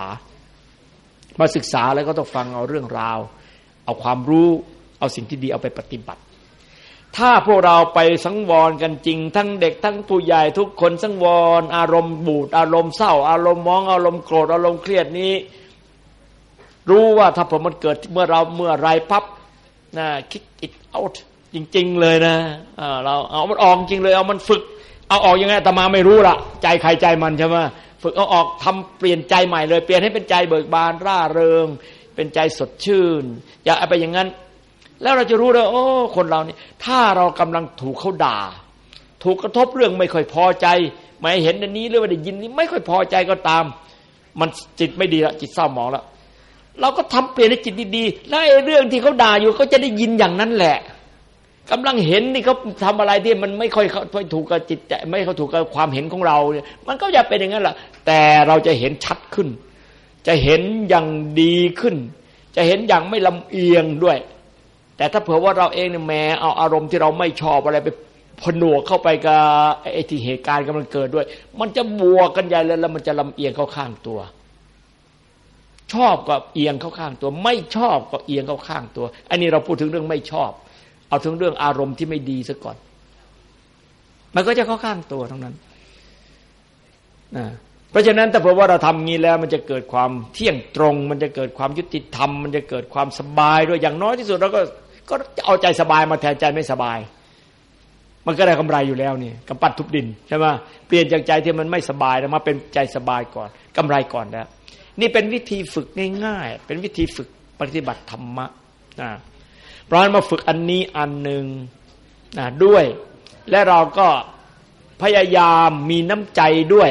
แล้วก็ต้องฟังเอาเรื่องราวเอาความรู้เอาสิ่งที่ดีเอาไปปฏิบัติถ้าพวกเราไปสังวรกันจริงทั้งเด็กทั้งผู้ใหญ่ทุกคนสังวรอารมณ์บูดอารมณ์เศร้าอารมณ์มองอารมณ์โกรธอารมณ์เครียดนี้รู้ว่าถ้าผมมันเกิดเมื่อไรปั๊บkick it out จริงๆเลยนะเราเอามันออกจริงเลยเอามันฝึกเอาออกยังไงอาตมาไม่รู้ละใจใครใจมันใช่ไหมฝึกเอาออกทำเปลี่ยนใจใหม่เลยเปลี่ยนให้เป็นใจเบิกบานร่าเริงเป็นใจสดชื่นอย่าไปอย่างนั้นแล้วเราจะรู้เลยโอ้คนเรานี่ถ้าเรากำลังถูกเขาด่าถูกกระทบเรื่องไม่ค่อยพอใจไม่เห็นอันนี้หรือว่าได้ยินนี้ไม่ค่อยพอใจก็ตามมันจิตไม่ดีละจิตเศร้าหมองแล้วเราก็ทำเปลี่ยนให้จิตดีๆแล้วไอ้เรื่องที่เขาด่าอยู่ก็จะได้ยินอย่างนั้นแหละกำลังเห็นนี่เขาทำอะไรที่มันไม่ค่อยถูกกับจิตใจไม่ค่อยถูกกับความเห็นของเราเนี่ยมันก็จะเป็นอย่างนั้นแหละแต่เราจะเห็นชัดขึ้นจะเห็นอย่างดีขึ้นจะเห็นอย่างไม่ลำเอียงด้วยแต่ถ้าเผื่อว่าเราเองเนี่ยแม้เอาอารมณ์ที่เราไม่ชอบอะไรไปผนวกเข้าไปกับไอ้ที่เหตุการณ์กำลังเกิดด้วยมันจะบวกกันใหญ่เลยแล้วมันจะลำเอียงเข้าข้างตัวชอบก็เอียงเข้าข้างตัวไม่ชอบก็เอียงเข้าข้างตัวอันนี้เราพูดถึงเรื่องไม่ชอบเอาถึงเรื่องอารมณ์ที่ไม่ดีซะก่อนมันก็จะเข้าข้างตัวทั้งนั้นเพราะฉะนั้นถ้าเผื่อว่าเราทำงี้แล้วมันจะเกิดความเที่ยงตรงมันจะเกิดความยุติธรรมมันจะเกิดความสบายด้วยอย่างน้อยที่สุดเราก็เอาใจสบายมาแทนใจไม่สบายมันก็ได้กำไรอยู่แล้วนี่กำปั้นทุบดินใช่ไหมเปลี่ยนจากใจที่มันไม่สบายมาเป็นใจสบายก่อนกำไรก่อนแล้วนี่เป็นวิธีฝึกง่ายๆเป็นวิธีฝึกปฏิบัติธรรมะเพราะฉะนั้นมาฝึกอันนี้อันหนึ่งด้วยและเราก็พยายามมีน้ำใจด้วย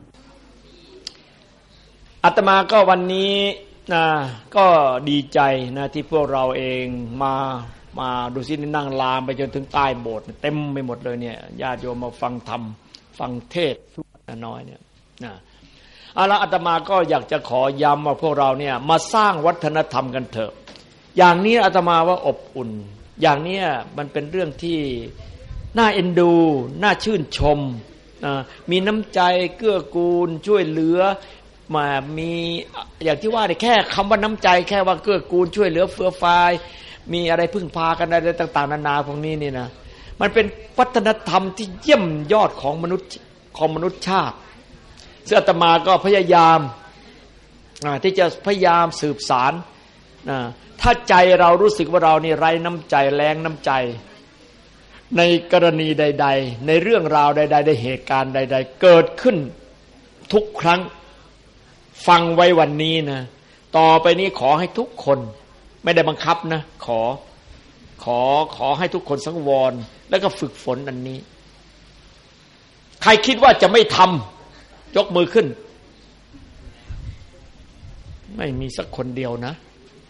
อาตมาก็วันนี้ก็ดีใจนะที่พวกเราเองมาดูสินั่งลามไปจนถึงใต้โบสถ์เต็มไปหมดเลยเนี่ยญาติโยมมาฟังธรรมฟังเทศน์น้อยเนี่ยเอาละอาตมาก็อยากจะขอย้ำว่าพวกเราเนี่ยมาสร้างวัฒนธรรมกันเถอะอย่างนี้อาตมาว่าอบอุ่นอย่างนี้มันเป็นเรื่องที่น่าเอ็นดูน่าชื่นชมมีน้ำใจเกื้อกูลช่วยเหลือมามีอย่างที่ว่าเนี่ยแค่คำว่าน้ำใจแค่ว่าเกื้อกูลช่วยเหลือเฟื่อฟายมีอะไรพึ่งพากันอะไรต่างๆนานาพวกนี้นี่นะมันเป็นวัฒนธรรมที่เยี่ยมยอดของมนุษย์ชาติซึ่งอาตมาก็พยายามที่จะพยายามสืบสารถ้าใจเรารู้สึกว่าเรานี่ไร้น้ำใจแรงน้ำใจในกรณีใดๆในเรื่องราวใดๆในเหตุการณ์ใดๆเกิดขึ้นทุกครั้งฟังไว้วันนี้นะต่อไปนี้ขอให้ทุกคนไม่ได้บังคับนะขอให้ทุกคนสังวรแล้วก็ฝึกฝนอันนี้ใครคิดว่าจะไม่ทำยกมือขึ้นไม่มีสักคนเดียวนะ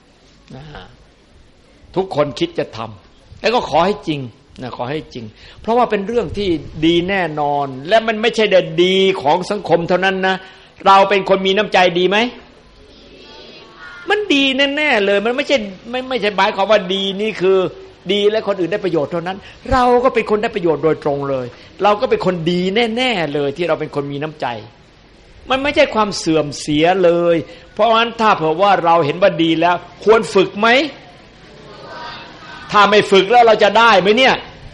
ทุกคนคิดจะทำแล้วก็ขอให้จริงนะขอให้จริงเพราะว่าเป็นเรื่องที่ดีแน่นอนและมันไม่ใช่แต่ดีของสังคมเท่านั้นนะเราเป็นคนมีน้ำใจดีไหมมันดีแน่ๆเลยมันไม่ใช่หมายความว่าดีนี่คือดีและคนอื่นได้ประโยชน์เท่านั้นเราก็เป็นคนได้ประโยชน์โดยตรงเลยเราก็เป็นคนดีแน่ๆเลยที่เราเป็นคนมีน้ำใจมันไม่ใช่ความเสื่อมเสียเลยเพราะฉะนั้นถ้าเผื่อว่าเราเห็นว่าดีแล้วควรฝึกไหมถ้าไม่ฝึกแล้วเราจะได้ไหมเนี่ย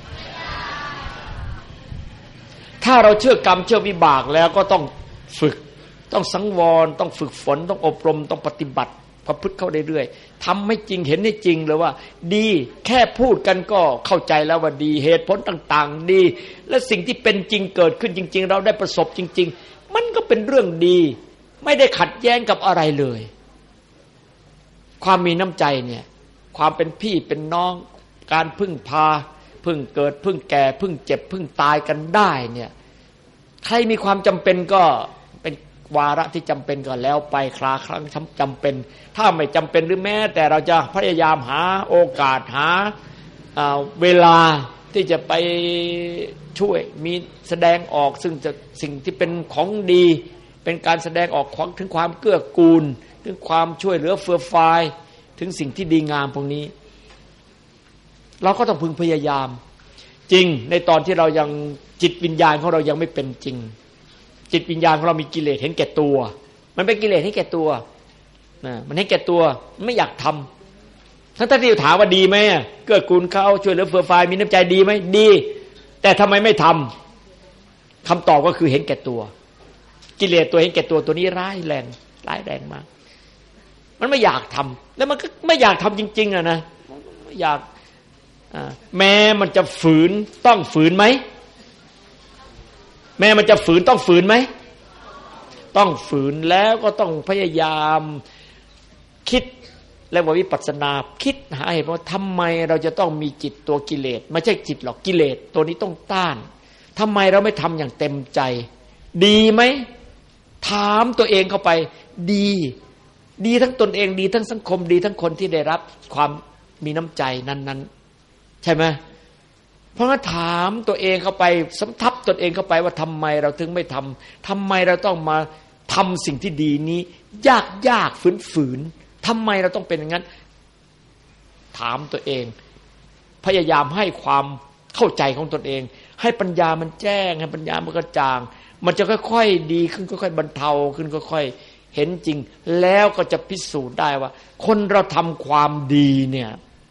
ถ้าเราเชื่อกรรมเชื่อวิบากแล้วก็ต้องฝึกต้องสังวรต้องฝึกฝนต้องอบรมต้องปฏิบัติประพฤติเข้าเรื่อยๆทำให้จริงเห็นให้จริงเลยว่าดีแค่พูดกันก็เข้าใจแล้วว่าดีเหตุผลต่างๆดีและสิ่งที่เป็นจริงเกิดขึ้นจริงๆเราได้ประสบจริงๆมันก็เป็นเรื่องดีไม่ได้ขัดแย้งกับอะไรเลยความมีน้ำใจเนี่ยความเป็นพี่เป็นน้องการพึ่งพาพึ่งเกิดพึ่งแก่พึ่งเจ็บพึ่งตายกันได้เนี่ยใครมีความจำเป็นก็เป็นวาระที่จำเป็นก็แล้วไปคราครั้งจำเป็นถ้าไม่จำเป็นหรือแม้แต่เราจะพยายามหาโอกาสหาเวลาที่จะไปช่วยมีแสดงออกซึ่งจะสิ่งที่เป็นของดีเป็นการแสดงออกถึงความเกื้อกูลถึงความช่วยเหลือเฟื่อฟายถึงสิ่งที่ดีงามพวกนี้เราก็ต้องพึงพยายามจริงในตอนที่เรายังจิตวิญญาณของเรายังไม่เป็นจริงจิตวิญญาณของเรามีกิเลสเห็นแก่ตัวมันเป็นกิเลสเห็นแก่ตัวนะมันเห็นแก่ตัวไม่อยากทำทั้งที่ถามว่าดีไหมเกื้อกูลเขาช่วยเหลือเฟื่อฟายมีน้ำใจดีไหมดีแต่ทำไมไม่ทำคำตอบก็คือเห็นแก่ตัวกิเลสตัวเห็นแก่ตัวตัวนี้ร้ายแรงมากมันไม่อยากทำแล้วมันก็ไม่อยากทำจริงๆนะไม่อยากแม้มันจะฝืนต้องฝืนไหมแม้มันจะฝืนต้องฝืนไหมต้องฝืนแล้วก็ต้องพยายามคิดและวิปัสสนาคิดหาเหตุว่าทำไมเราจะต้องมีจิตตัวกิเลสไม่ใช่จิตหรอกกิเลสตัวนี้ต้องต้านทำไมเราไม่ทำอย่างเต็มใจดีไหมถามตัวเองเข้าไปดีทั้งตนเองดีทั้งสังคมดีทั้งคนที่ได้รับความมีน้ำใจนั้นๆใช่ไหมเพราะงั้นถามตัวเองเข้าไปสำทับตนเองเข้าไปว่าทำไมเราถึงไม่ทำไมเราต้องมาทำสิ่งที่ดีนี้ยากฝืนทำไมเราต้องเป็นอย่างนั้นถามตัวเองพยายามให้ความเข้าใจของตนเองให้ปัญญามันแจ้งให้ปัญญามันกระจ่างมันจะค่อยๆดีขึ้นค่อยๆบรรเทาขึ้นค่อยๆเห็นจริงแล้วก็จะพิสูจน์ได้ว่าคนเราทำความดีเนี่ย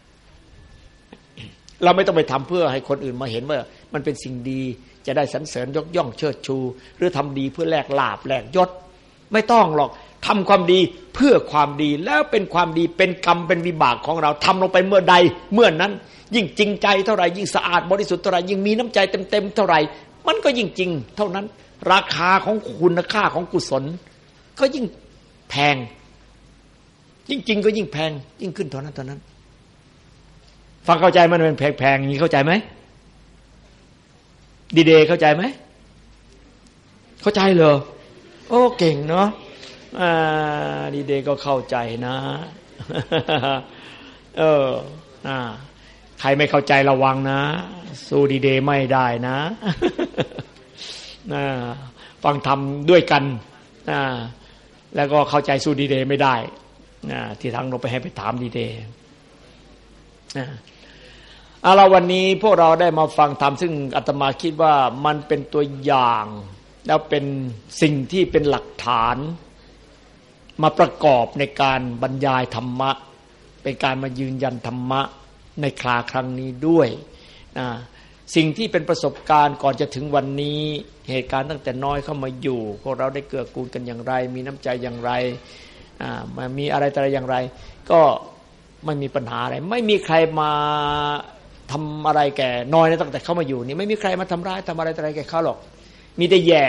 เราไม่ต้องไปทำเพื่อให้คนอื่นมาเห็นว่ามันเป็นสิ่งดีจะได้สรรเสริญยกย่องเชิดชูหรือทำดีเพื่อแลกลาภแลกยศไม่ต้องหรอกทำความดีเพื่อความดีแล้วเป็นความดีเป็นกรรมเป็นวิบากของเราทำลงไปเมื่อใดเมื่อนั้นยิ่งจริงใจเท่าไหร่ยิ่งสะอาดบริสุทธิ์เท่าไหร่ยิ่งมีน้ำใจเต็มๆเท่าไหร่มันก็ยิ่งจริงเท่านั้นราคาของคุณค่าของกุศลก็ยิ่งแพงยิ่งจริงก็ยิ่งแพงยิ่งขึ้นเท่านั้นฟังเข้าใจมันเป็นแพงๆอย่างนี้เข้าใจไหมดีเดย์เข้าใจไหมเข้าใจเหรอโอ้เก่งเนาะดีเดย์ก็เข้าใจนะใครไม่เข้าใจระวังนะสู้ดีเดย์ไม่ได้นะฟังธรรมด้วยกันแล้วก็เข้าใจสู้ดีเดย์ไม่ได้ที่ทางเราไปให้ไปถามดีเดย์เอาละวันนี้พวกเราได้มาฟังธรรมซึ่งอาตมาคิดว่ามันเป็นตัวอย่างแล้วเป็นสิ่งที่เป็นหลักฐานมาประกอบในการบรรยายธรรมะเป็นการมายืนยันธรรมะในคราครั้งนี้ด้วยสิ่งที่เป็นประสบการณ์ก่อนจะถึงวันนี้เหตุการณ์ตั้งแต่น้อยเข้ามาอยู่พวกเราได้เกื้อกูลกันอย่างไรมีน้ำใจอย่างไรมามีอะไรแต่อย่างไรก็ไม่มีปัญหาอะไรไม่มีใครมาทำอะไรแก่น้อยนะตั้งแต่เข้ามาอยู่นี่ไม่มีใครมาทำร้ายทำอะไรแก่เขาหรอกมีแต่แย่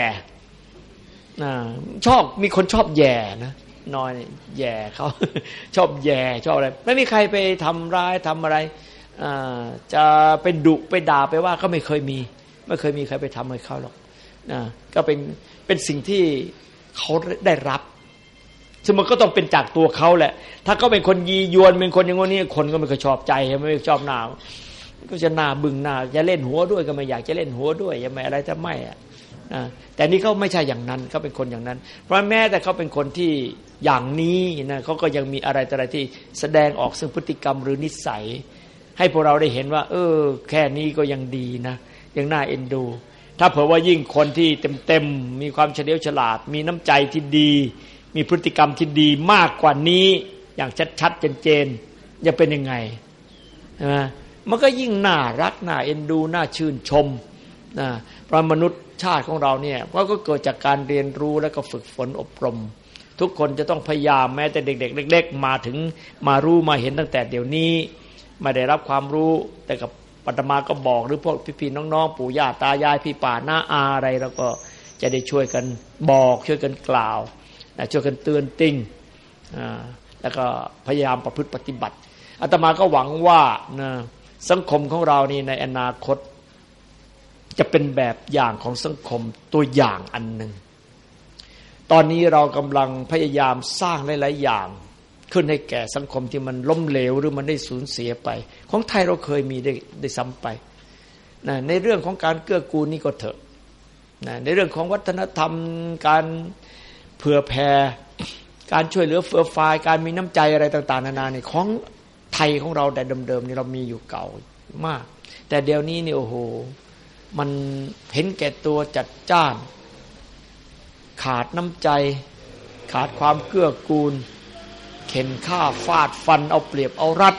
ชอบมีคนชอบแย่นะน้อยแย่เขาชอบแย่ชอบอะไรไม่มีใครไปทำร้ายทำอะไรจะไปดุไปด่าไปว่าก็ไม่เคยมีใครไปทำให้เขาหรอกก็เป็นสิ่งที่เขาได้รับซึ่งมันก็ต้องเป็นจากตัวเขาแหละถ้าเขาเป็นคนยียวนเป็นคนอย่างนี้คนก็ไม่เคยชอบใจไม่ชอบหน้าก็จะหน้าบึ้งหน้าจะเล่นหัวด้วยก็ไม่อยากจะเล่นหัวด้วยยังไม่อะไรจะไม่แต่นี่เขาไม่ใช่อย่างนั้นเขาเป็นคนอย่างนั้นเพราะแม้แต่เขาเป็นคนที่อย่างนี้นะเขาก็ยังมีอะไรที่แสดงออกซึ่งพฤติกรรมหรือนิสัยให้พวกเราได้เห็นว่าแค่นี้ก็ยังดีนะยังน่าเอ็นดูถ้าเผื่อว่ายิ่งคนที่เต็มมีความเฉลียวฉลาดมีน้ำใจที่ดีมีพฤติกรรมที่ดีมากกว่านี้อย่างชัดๆเจนๆจะเป็นยังไงนะมันก็ยิ่งน่ารักน่าเอ็นดูน่าชื่นชมนะเพราะมนุษย์ชาติของเราเนี่ยก็เกิดจากการเรียนรู้แล้วก็ฝึกฝนอบรมทุกคนจะต้องพยายามแม้แต่เด็กๆเล็กๆมารู้มาเห็นตั้งแต่เดี๋ยวนี้มาได้รับความรู้แต่กับอาตมาก็บอกหรือพวกพี่ๆน้องๆปู่ย่าตายายพี่ป่าน้าอาอะไรแล้วก็จะได้ช่วยกันบอกช่วยกันกล่าวช่วยกันเตือนติ้งแล้วก็พยายามประพฤติปฏิบัติอาตมาก็หวังว่านะสังคมของเรานี่ในอนาคตจะเป็นแบบอย่างของสังคมตัวอย่างอันหนึ่งตอนนี้เรากำลังพยายามสร้างหลายๆอย่างขึ้นให้แก่สังคมที่มันล้มเหลวหรือมันได้สูญเสียไปของไทยเราเคยมีได้ซ้ำไปในเรื่องของการเกื้อกูลนี่ก็เถอะในเรื่องของวัฒนธรรมการเผื่อแผ่การช่วยเหลือเฟื่อฟายการมีน้ำใจอะไรต่างๆนานาเนี่ยของไทยของเราแต่เดิมๆนี่เรามีอยู่เก่ามากแต่เดี๋ยวนี้นี่โอ้โหมันเห็นแก่ตัวจัดจ้านขาดน้ำใจขาดความเกื้อกูลเข็นฆ่าฟาดฟันเอาเปรียบเอารัด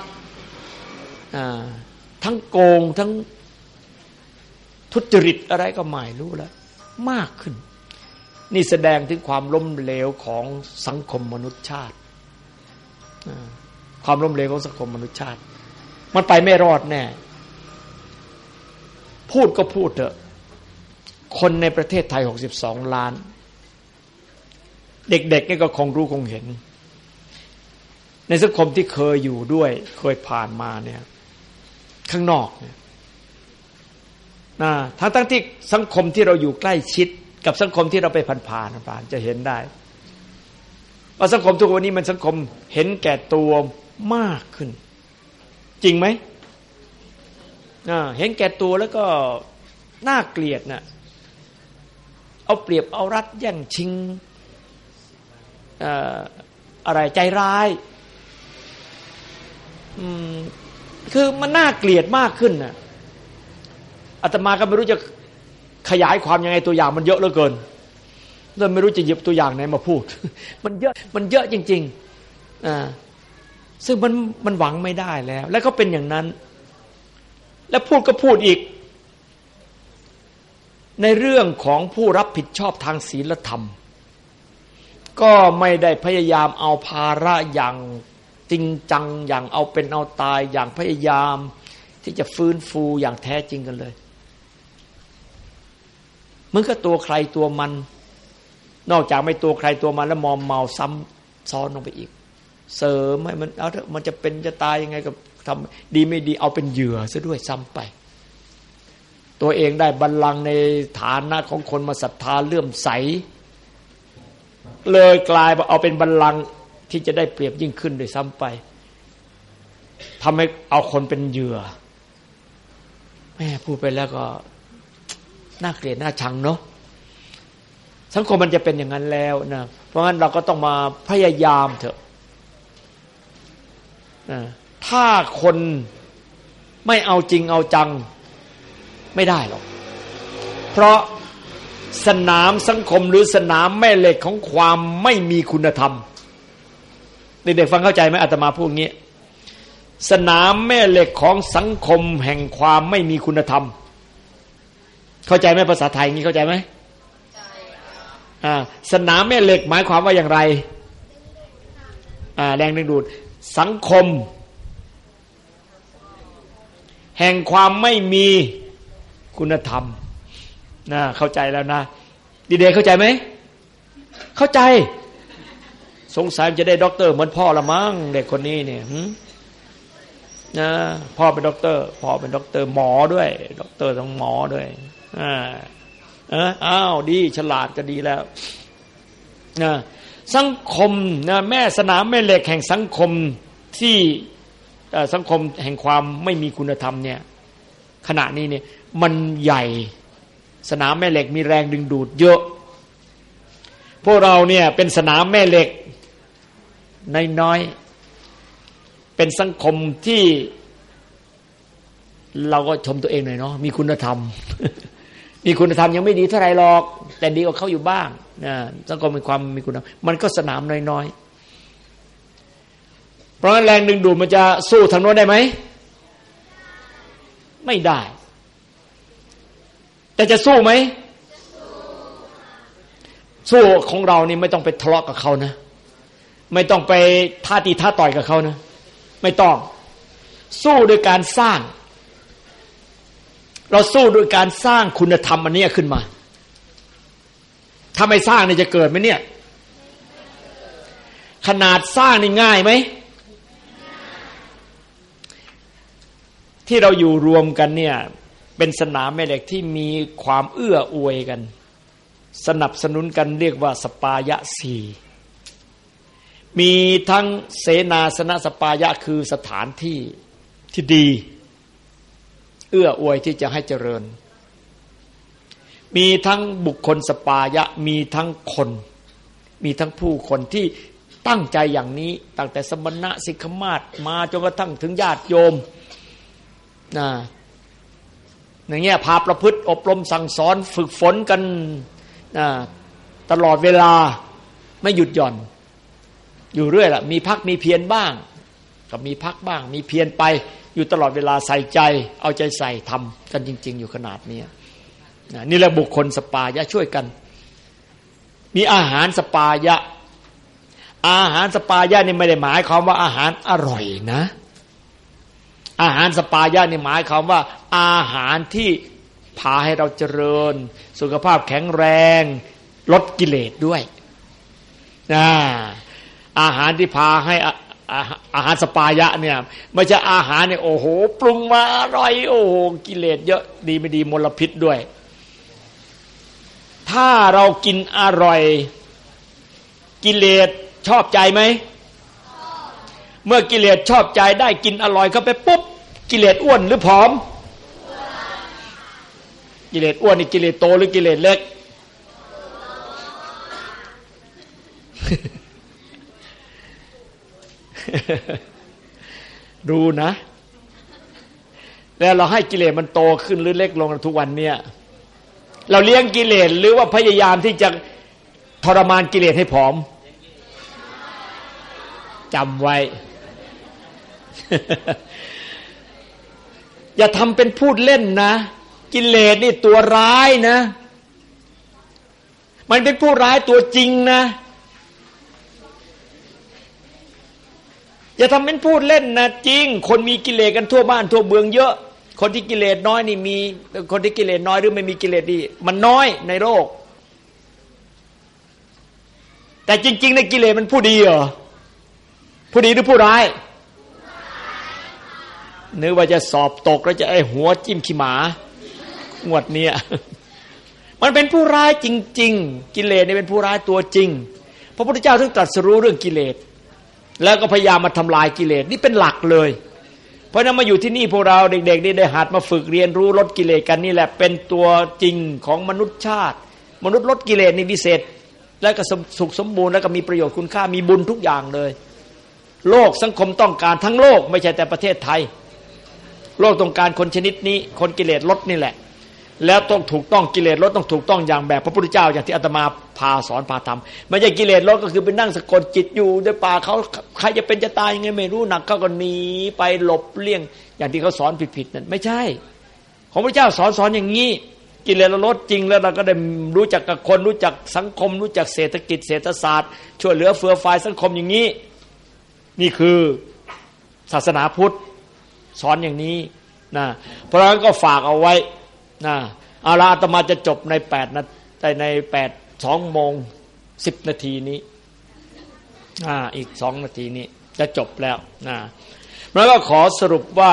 ทั้งโกงทั้งทุจริตอะไรก็ไม่รู้แล้วมากขึ้นนี่แสดงถึงความล้มเหลวของสังคมมนุษยชาติความล้มเหลวของสังคมมนุษยชาติมันไปไม่รอดแน่พูดก็พูดเถอะคนในประเทศไทย62ล้านเด็กๆนี่ก็คงรู้คงเห็นในสังคมที่เคยอยู่ด้วยเคยผ่านมาเนี่ยข้างนอกเนี่ยทั้งที่สังคมที่เราอยู่ใกล้ชิดกับสังคมที่เราไปผ่านจะเห็นได้ว่าสังคมทุกวันนี้มันสังคมเห็นแก่ตัวมากขึ้นจริงไหมเห็นแก่ตัวแล้วก็น่าเกลียดน่ะเอาเปรียบเอารัดแย่งชิงอะไรใจร้ายคือมันน่าเกลียดมากขึ้นน่ะอาตมาก็ไม่รู้จะขยายความยังไงตัวอย่างมันเยอะเหลือเกินเลยไม่รู้จะหยิบตัวอย่างไหนมาพูดมันเยอะจริงๆซึ่งมันหวังไม่ได้แล้วก็เป็นอย่างนั้นและพูดก็พูดอีกในเรื่องของผู้รับผิดชอบทางศีลธรรมก็ไม่ได้พยายามเอาภาระอย่างจริงจังอย่างเอาเป็นเอาตายอย่างพยายามที่จะฟื้นฟูอย่างแท้จริงกันเลยมันก็ตัวใครตัวมันนอกจากไม่ตัวใครตัวมันแล้วมอมเมาซ้ำซ้อนลงไปอีกเสริมให้มันเอาเถอะมันจะเป็นจะตายยังไงก็ทำดีไม่ดีเอาเป็นเหยื่อซะด้วยซ้ำไปตัวเองได้บัลลังก์ในฐานะของคนมาศรัทธาเลื่อมใสเลยกลายเอาเป็นบัลลังก์ที่จะได้เปรียบยิ่งขึ้นด้วยซ้ำไปทำให้เอาคนเป็นเหยื่อแม่พูดไปแล้วก็น่าเกลียดน่าชังเนาะสังคมมันจะเป็นอย่างนั้นแล้วนะเพราะงั้นเราก็ต้องมาพยายามเถอะถ้าคนไม่เอาจริงเอาจังไม่ได้หรอกเพราะสนามสังคมหรือสนามแม่เหล็กของความไม่มีคุณธรรมเด็กๆฟังเข้าใจไหมอาตมาพูดอย่างนี้สนามแม่เหล็กของสังคมแห่งความไม่มีคุณธรรมเข้าใจไหมภาษาไทยนี้เข้าใจไหมสนามแม่เหล็กหมายความว่าอย่างไรแรงดึงดูดสังคมแห่งความไม่มีคุณธรรมนะเข้าใจแล้วนะดีเดย์เข้าใจไหมเข้าใจสงสัยจะได้ด็อกเตอร์เหมือนพ่อละมั้งเด็กคนนี้เนี่ยนะพ่อเป็นด็อกเตอร์พ่อเป็นด็อกเตอร์หมอด้วยด็อกเตอร์ต้องหมอด้วยอ้าวดีฉลาดก็ดีแล้วนะสังคมนะแม่สนามแม่เหล็กแห่งสังคมที่สังคมแห่งความไม่มีคุณธรรมเนี่ยขณะนี้เนี่ยมันใหญ่สนามแม่เหล็กมีแรงดึงดูดเยอะพวกเราเนี่ยเป็นสนามแม่เหล็กน้อยๆเป็นสังคมที่เราก็ชมตัวเองหน่อยเนาะมีคุณธรรม มีคุณธรรมยังไม่ดีเท่าไรหรอกแต่ดีกว่าเขาอยู่บ้างนะสังคมมีความมีคุณธรรมมันก็สนามน้อยๆเพราะแรงดึงดูดมันจะสู้ทางโน้นได้ไหมไม่ได้แต่จะสู้ไหมสู้ของเรานี่ไม่ต้องไปทะเลาะกับเขานะไม่ต้องไปท่าตีท่าต่อยกับเขานะไม่ต้องสู้โดยการสร้างเราสู้โดยการสร้างคุณธรรมอันนี้ขึ้นมาถ้าไม่สร้างนี่จะเกิดไหมเนี่ยขนาดสร้างนี่ง่ายไหมที่เราอยู่รวมกันเนี่ยเป็นสนามแม่เหล็กที่มีความเอื้ออวยกันสนับสนุนกันเรียกว่าสปายะสี่มีทั้งเสนาสนะสปายะคือสถานที่ที่ดีเอื้ออวยที่จะให้เจริญมีทั้งบุคคลสปายะมีทั้งคนมีทั้งผู้คนที่ตั้งใจอย่างนี้ตั้งแต่สมณะสิกขมาศมาจนกระทั่งถึงญาติโยมอย่างเงี้ยพาประพฤติอบรมสั่งสอนฝึกฝนกันตลอดเวลาไม่หยุดหย่อนอยู่เรื่อยล่ะมีพักมีเพียรบ้างก็มีพักบ้างมีเพียรไปอยู่ตลอดเวลาใส่ใจเอาใจใส่ทำกันจริงๆอยู่ขนาดนี้นี่แหละบุคคลสปายะช่วยกันมีอาหารสปายะอาหารสปายะนี่ไม่ได้หมายความว่าอาหารอร่อยนะอาหารสปายะนี่หมายความว่าอาหารที่พาให้เราเจริญสุขภาพแข็งแรงลดกิเลสด้วยอาหารที่พาให้อาหารสปายะเนี่ยไม่ใช่อาหารเนี่ยโอ้โหปรุงมาอร่อยโอ้โหกิเลสเยอะดีไม่ดีมลพิษด้วยถ้าเรากินอร่อยกิเลสชอบใจไหมเมื่อกิเลสชอบใจได้กินอร่อยเข้าไปปุ๊บกิเลสอ้วนหรือผอมกิเลสอ้วนนี่กิเลสโตหรือกิเลสเล็กดูนะแล้วเราให้กิเลสมันโตขึ้นหรือเล็กลงทุกวันเนี่ยเราเลี้ยงกิเลสหรือว่าพยายามที่จะทรมานกิเลสให้ผอมจำไว้ อย่าทำเป็นพูดเล่นนะกิเลสนี่ตัวร้ายนะมันเป็นผู้ร้ายตัวจริงนะอย่าทำเป็นพูดเล่นนะจริงคนมีกิเลสกันทั่วบ้านทั่วเมืองเยอะคนที่กิเลสน้อยนี่มีคนที่กิเลสน้อยหรือไม่มีกิเลสดีมันน้อยในโลกแต่จริงๆในกิเลสมันผู้ดีเหรอผู้ดีหรือผู้ร้ายนึกว่าจะสอบตกแล้วจะไอ้หัวจิ้มขี้หมางวดเนี้ยมันเป็นผู้ร้ายจริงๆกิเลสนี่เป็นผู้ร้ายตัวจริงพระพุทธเจ้าถึงตรัสรู้เรื่องกิเลสแล้วก็พยายามมาทำลายกิเลสนี่เป็นหลักเลยเพราะนั้นมาอยู่ที่นี่พวกเราเด็กๆนี่ได้หัดมาฝึกเรียนรู้ลดกิเลสกันนี่แหละเป็นตัวจริงของมนุษยชาติมนุษย์ลดกิเลสนี่วิเศษแล้วก็สุขสมบูรณ์แล้วก็มีประโยชน์คุณค่ามีบุญทุกอย่างเลยโลกสังคมต้องการทั้งโลกไม่ใช่แต่ประเทศไทยโลกต้องการคนชนิดนี้คนกิเลสลดนี่แหละแล้วต้องถูกต้องกิเลสลดต้องถูกต้องอย่างแบบพระพุทธเจ้าอย่างที่อาตมาพาสอนพาทำไม่ใช่กิเลสลดก็คือไปนั่งสะกดจิตอยู่ในป่าเขาใครจะเป็นจะตายยังไงไม่รู้หนักเขาก็หนีไปหลบเลี่ยงอย่างที่เขาสอนผิดๆนั่นไม่ใช่ของพระเจ้าสอนอย่างนี้กิเลสลดจริงแล้วเราก็ได้รู้จักกับคนรู้จักสังคมรู้จักเศรษฐกิจเศรษฐศาสตร์ช่วยเหลือเฟื่อฟายสังคมอย่างนี้นี่คือศาสนาพุทธสอนอย่างนี้นะเพราะฉะนั้นก็ฝากเอาไว้นะเอาละอาตมาจะจบใน2 โมง 10 นาทีนี้อีก2 นาทีนี้จะจบแล้วนะแล้วก็ขอสรุปว่า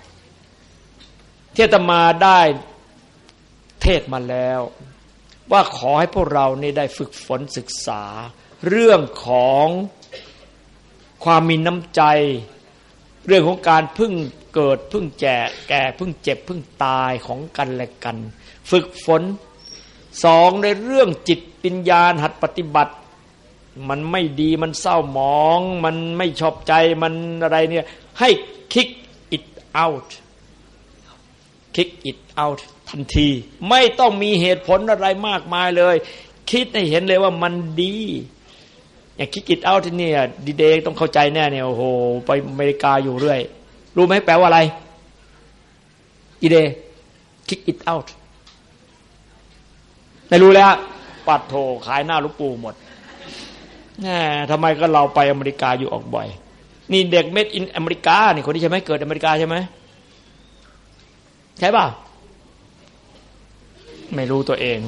ที่อาตมาได้เทศมาแล้วว่าขอให้พวกเรานี่ได้ฝึกฝนศึกษาเรื่องของความมีน้ำใจเรื่องของการพึ่งเกิดพึ่งแก่พึ่งเจ็บพึ่งตายของกันและกันฝึกฝน2ในเรื่องจิตปัญญาหัดปฏิบัติมันไม่ดีมันเศร้าหมองมันไม่ชอบใจมันอะไรเนี่ยให้ kick it out kick it out ทันทีไม่ต้องมีเหตุผลอะไรมากมายเลยคิดให้เห็นเลยว่ามันดีอย่าง kick it out เนี่ยดีเดย์ต้องเข้าใจแน่เนี่ยโอ้โหไปอเมริกาอยู่เรื่อยรู้ไหมแปลว่าอะไรดีเดย์ kick it out ไม่รู้แล้วปัดโถขายหน้าหลวงปู่หมดแหมทำไมก็เราไปอเมริกาอยู่ออกบ่อยนี่เด็กเม็ดอินอเมริกานี่คนนี้ใช่ไหมเกิดอเมริกาใช่ไหมใช่ป่ะไม่รู้ตัวเอง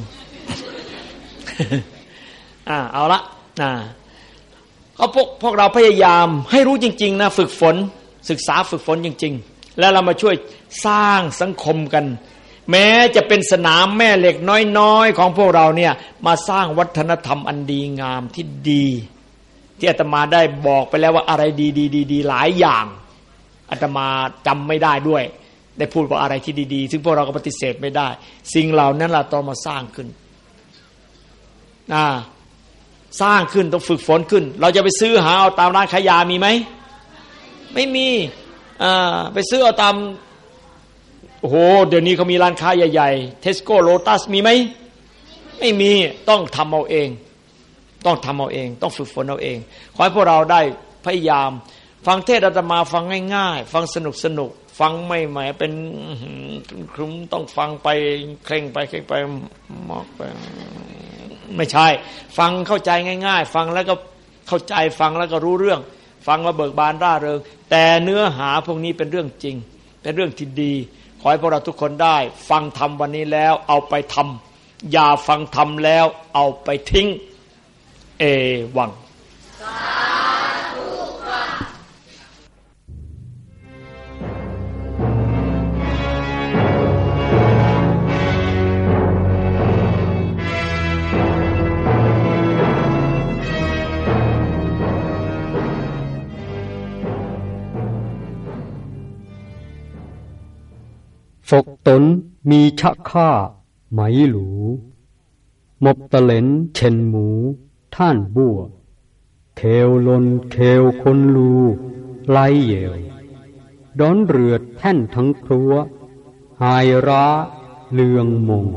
เอาละก็พวกเราพยายามให้รู้จริงๆนะฝึกฝนศึกษาฝึกฝนจริงๆแล้วเรามาช่วยสร้างสังคมกันแม้จะเป็นสนามแม่เหล็กน้อยๆของพวกเราเนี่ยมาสร้างวัฒนธรรมอันดีงามที่ดีที่อาตมาได้บอกไปแล้วว่าอะไรดีๆหลายอย่างอาตมาจำไม่ได้ด้วยได้พูดว่าอะไรที่ดีๆซึ่งพวกเราก็ปฏิเสธไม่ได้สิ่งเหล่านั้นเราต้องมาสร้างขึ้นสร้างขึ้นต้องฝึกฝนขึ้นเราจะไปซื้อหาเอาตามร้านขายยามีไหมไม่มีไปซื้อเอาตามโอ้โหเดี๋ยวนี้เขามีร้านค้าใหญ่ๆ Tesco Lotus มีไหมไม่มีต้องทำเอาเองต้องทำเอาเองต้องฝึกฝนเอาเองขอให้พวกเราได้พยายามฟังเทศน์อาตมาฟังง่ายๆฟังสนุกฟังไม่หมายเป็นคลุ้มต้องฟังไปเคร่งไปมอกไปไม่ใช่ฟังเข้าใจง่ายๆฟังแล้วก็เข้าใจฟังแล้วก็รู้เรื่องฟังแล้วเบิกบานร่าเริงแต่เนื้อหาพวกนี้เป็นเรื่องจริงเป็นเรื่องที่ดีขอให้พวกเราทุกคนได้ฟังธรรมวันนี้แล้วเอาไปทำอย่าฟังธรรมแล้วเอาไปทิ้งเอวังฝกตนมีชะค่าไหมหลูมบตะเหลนเช่นหมูท่านบัวเควลนเควคนลูไล่เหยวดอนเรือดแท่นทั้งครัวหายร้าเลืองมง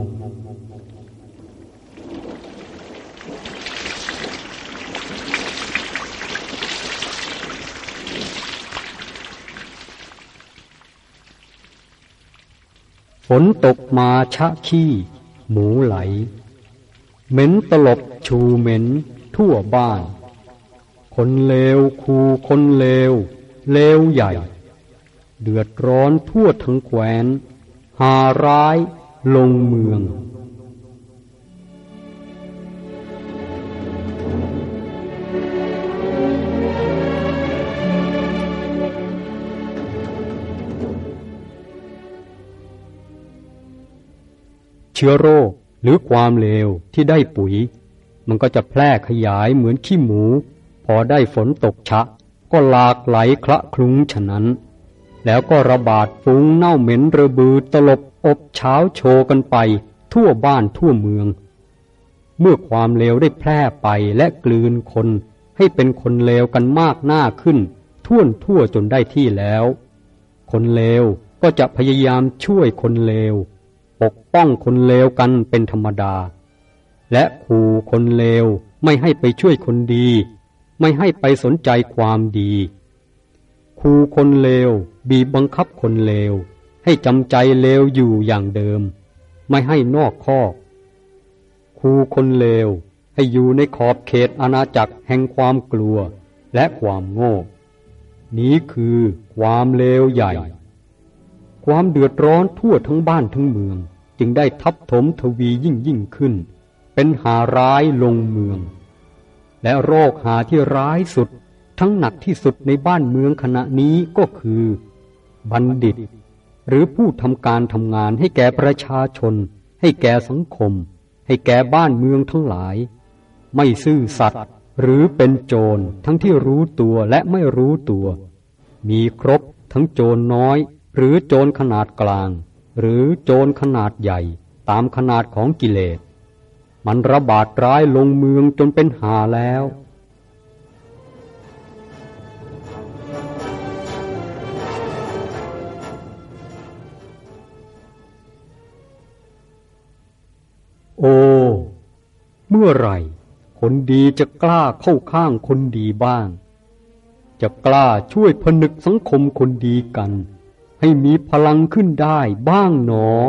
ฝนตกมาชะขี้หมูไหลเหม็นตลบชูเหม็นทั่วบ้านคนเลวคูคนเลวเลวใหญ่เดือดร้อนทั่วทั้งแคว้นหาร้ายลงเมืองเชื้อโรคหรือความเลวที่ได้ปุ๋ยมันก็จะแพร่ขยายเหมือนขี้หมูพอได้ฝนตกชะก็หลากไหลคละคลุ้งฉะนั้นแล้วก็ระบาดฟุ้งเน่าเหม็นระบือตลบอบเช้าโชกันไปทั่วบ้านทั่วเมืองเมื่อความเลวได้แพร่ไปและกลืนคนให้เป็นคนเลวกันมากหน้าขึ้นทั่วจนได้ที่แล้วคนเลวก็จะพยายามช่วยคนเลวปกป้องคนเลวกันเป็นธรรมดาและขู่คนเลวไม่ให้ไปช่วยคนดีไม่ให้ไปสนใจความดีขู่คนเลวบีบบังคับคนเลวให้จำใจเลวอยู่อย่างเดิมไม่ให้นอกข้อขู่คนเลวให้อยู่ในขอบเขตอาณาจักรแห่งความกลัวและความโง่นี้คือความเลวใหญ่ความเดือดร้อนทั่วทั้งบ้านทั้งเมืองจึงได้ทับถมทวียิ่งขึ้นเป็นหาร้ายลงเมืองและโรคหาที่ร้ายสุดทั้งหนักที่สุดในบ้านเมืองขณะนี้ก็คือบัณฑิตหรือผู้ทำการทำงานให้แก่ประชาชนให้แก่สังคมให้แก่บ้านเมืองทั้งหลายไม่ซื่อสัตย์หรือเป็นโจรทั้งที่รู้ตัวและไม่รู้ตัวมีครบทั้งโจรน้อยหรือโจรขนาดกลางหรือโจรขนาดใหญ่ตามขนาดของกิเลสมันระบาดร้ายลงเมืองจนเป็นหาแล้วโอ้เมื่อไหร่คนดีจะกล้าเข้าข้างคนดีบ้างจะกล้าช่วยผนึกสังคมคนดีกันให้มีพลังขึ้นได้บ้างหนอ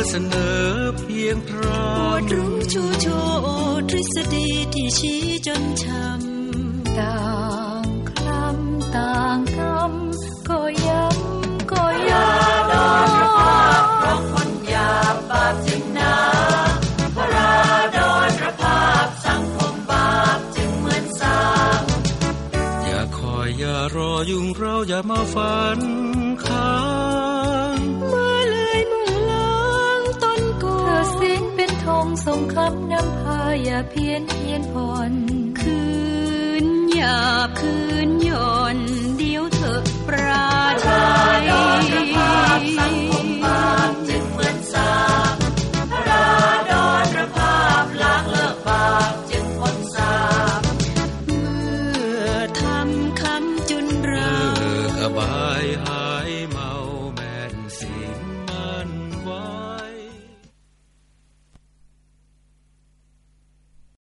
เสนอเพียงพรำอวดรู้ชูโชว์ทฤษฎีที่ชี้จนช้ำต่างคลำต่างคำก็ย้ำก็ย้ำดอนพระภาคเพราะคนหยาบบาปจึงหนาพระราดอนพระภาคสังคมบาปจึงเหมือนสางอย่าคอยอย่ารอยุ่งเราอย่ามาฝันค้างมาเลยเมื่อล้างต้นก่อนเธอสิ้นเป็นธงทรงคำนำพาอย่าเพี้ยนผ่อนคืนหยาบคืน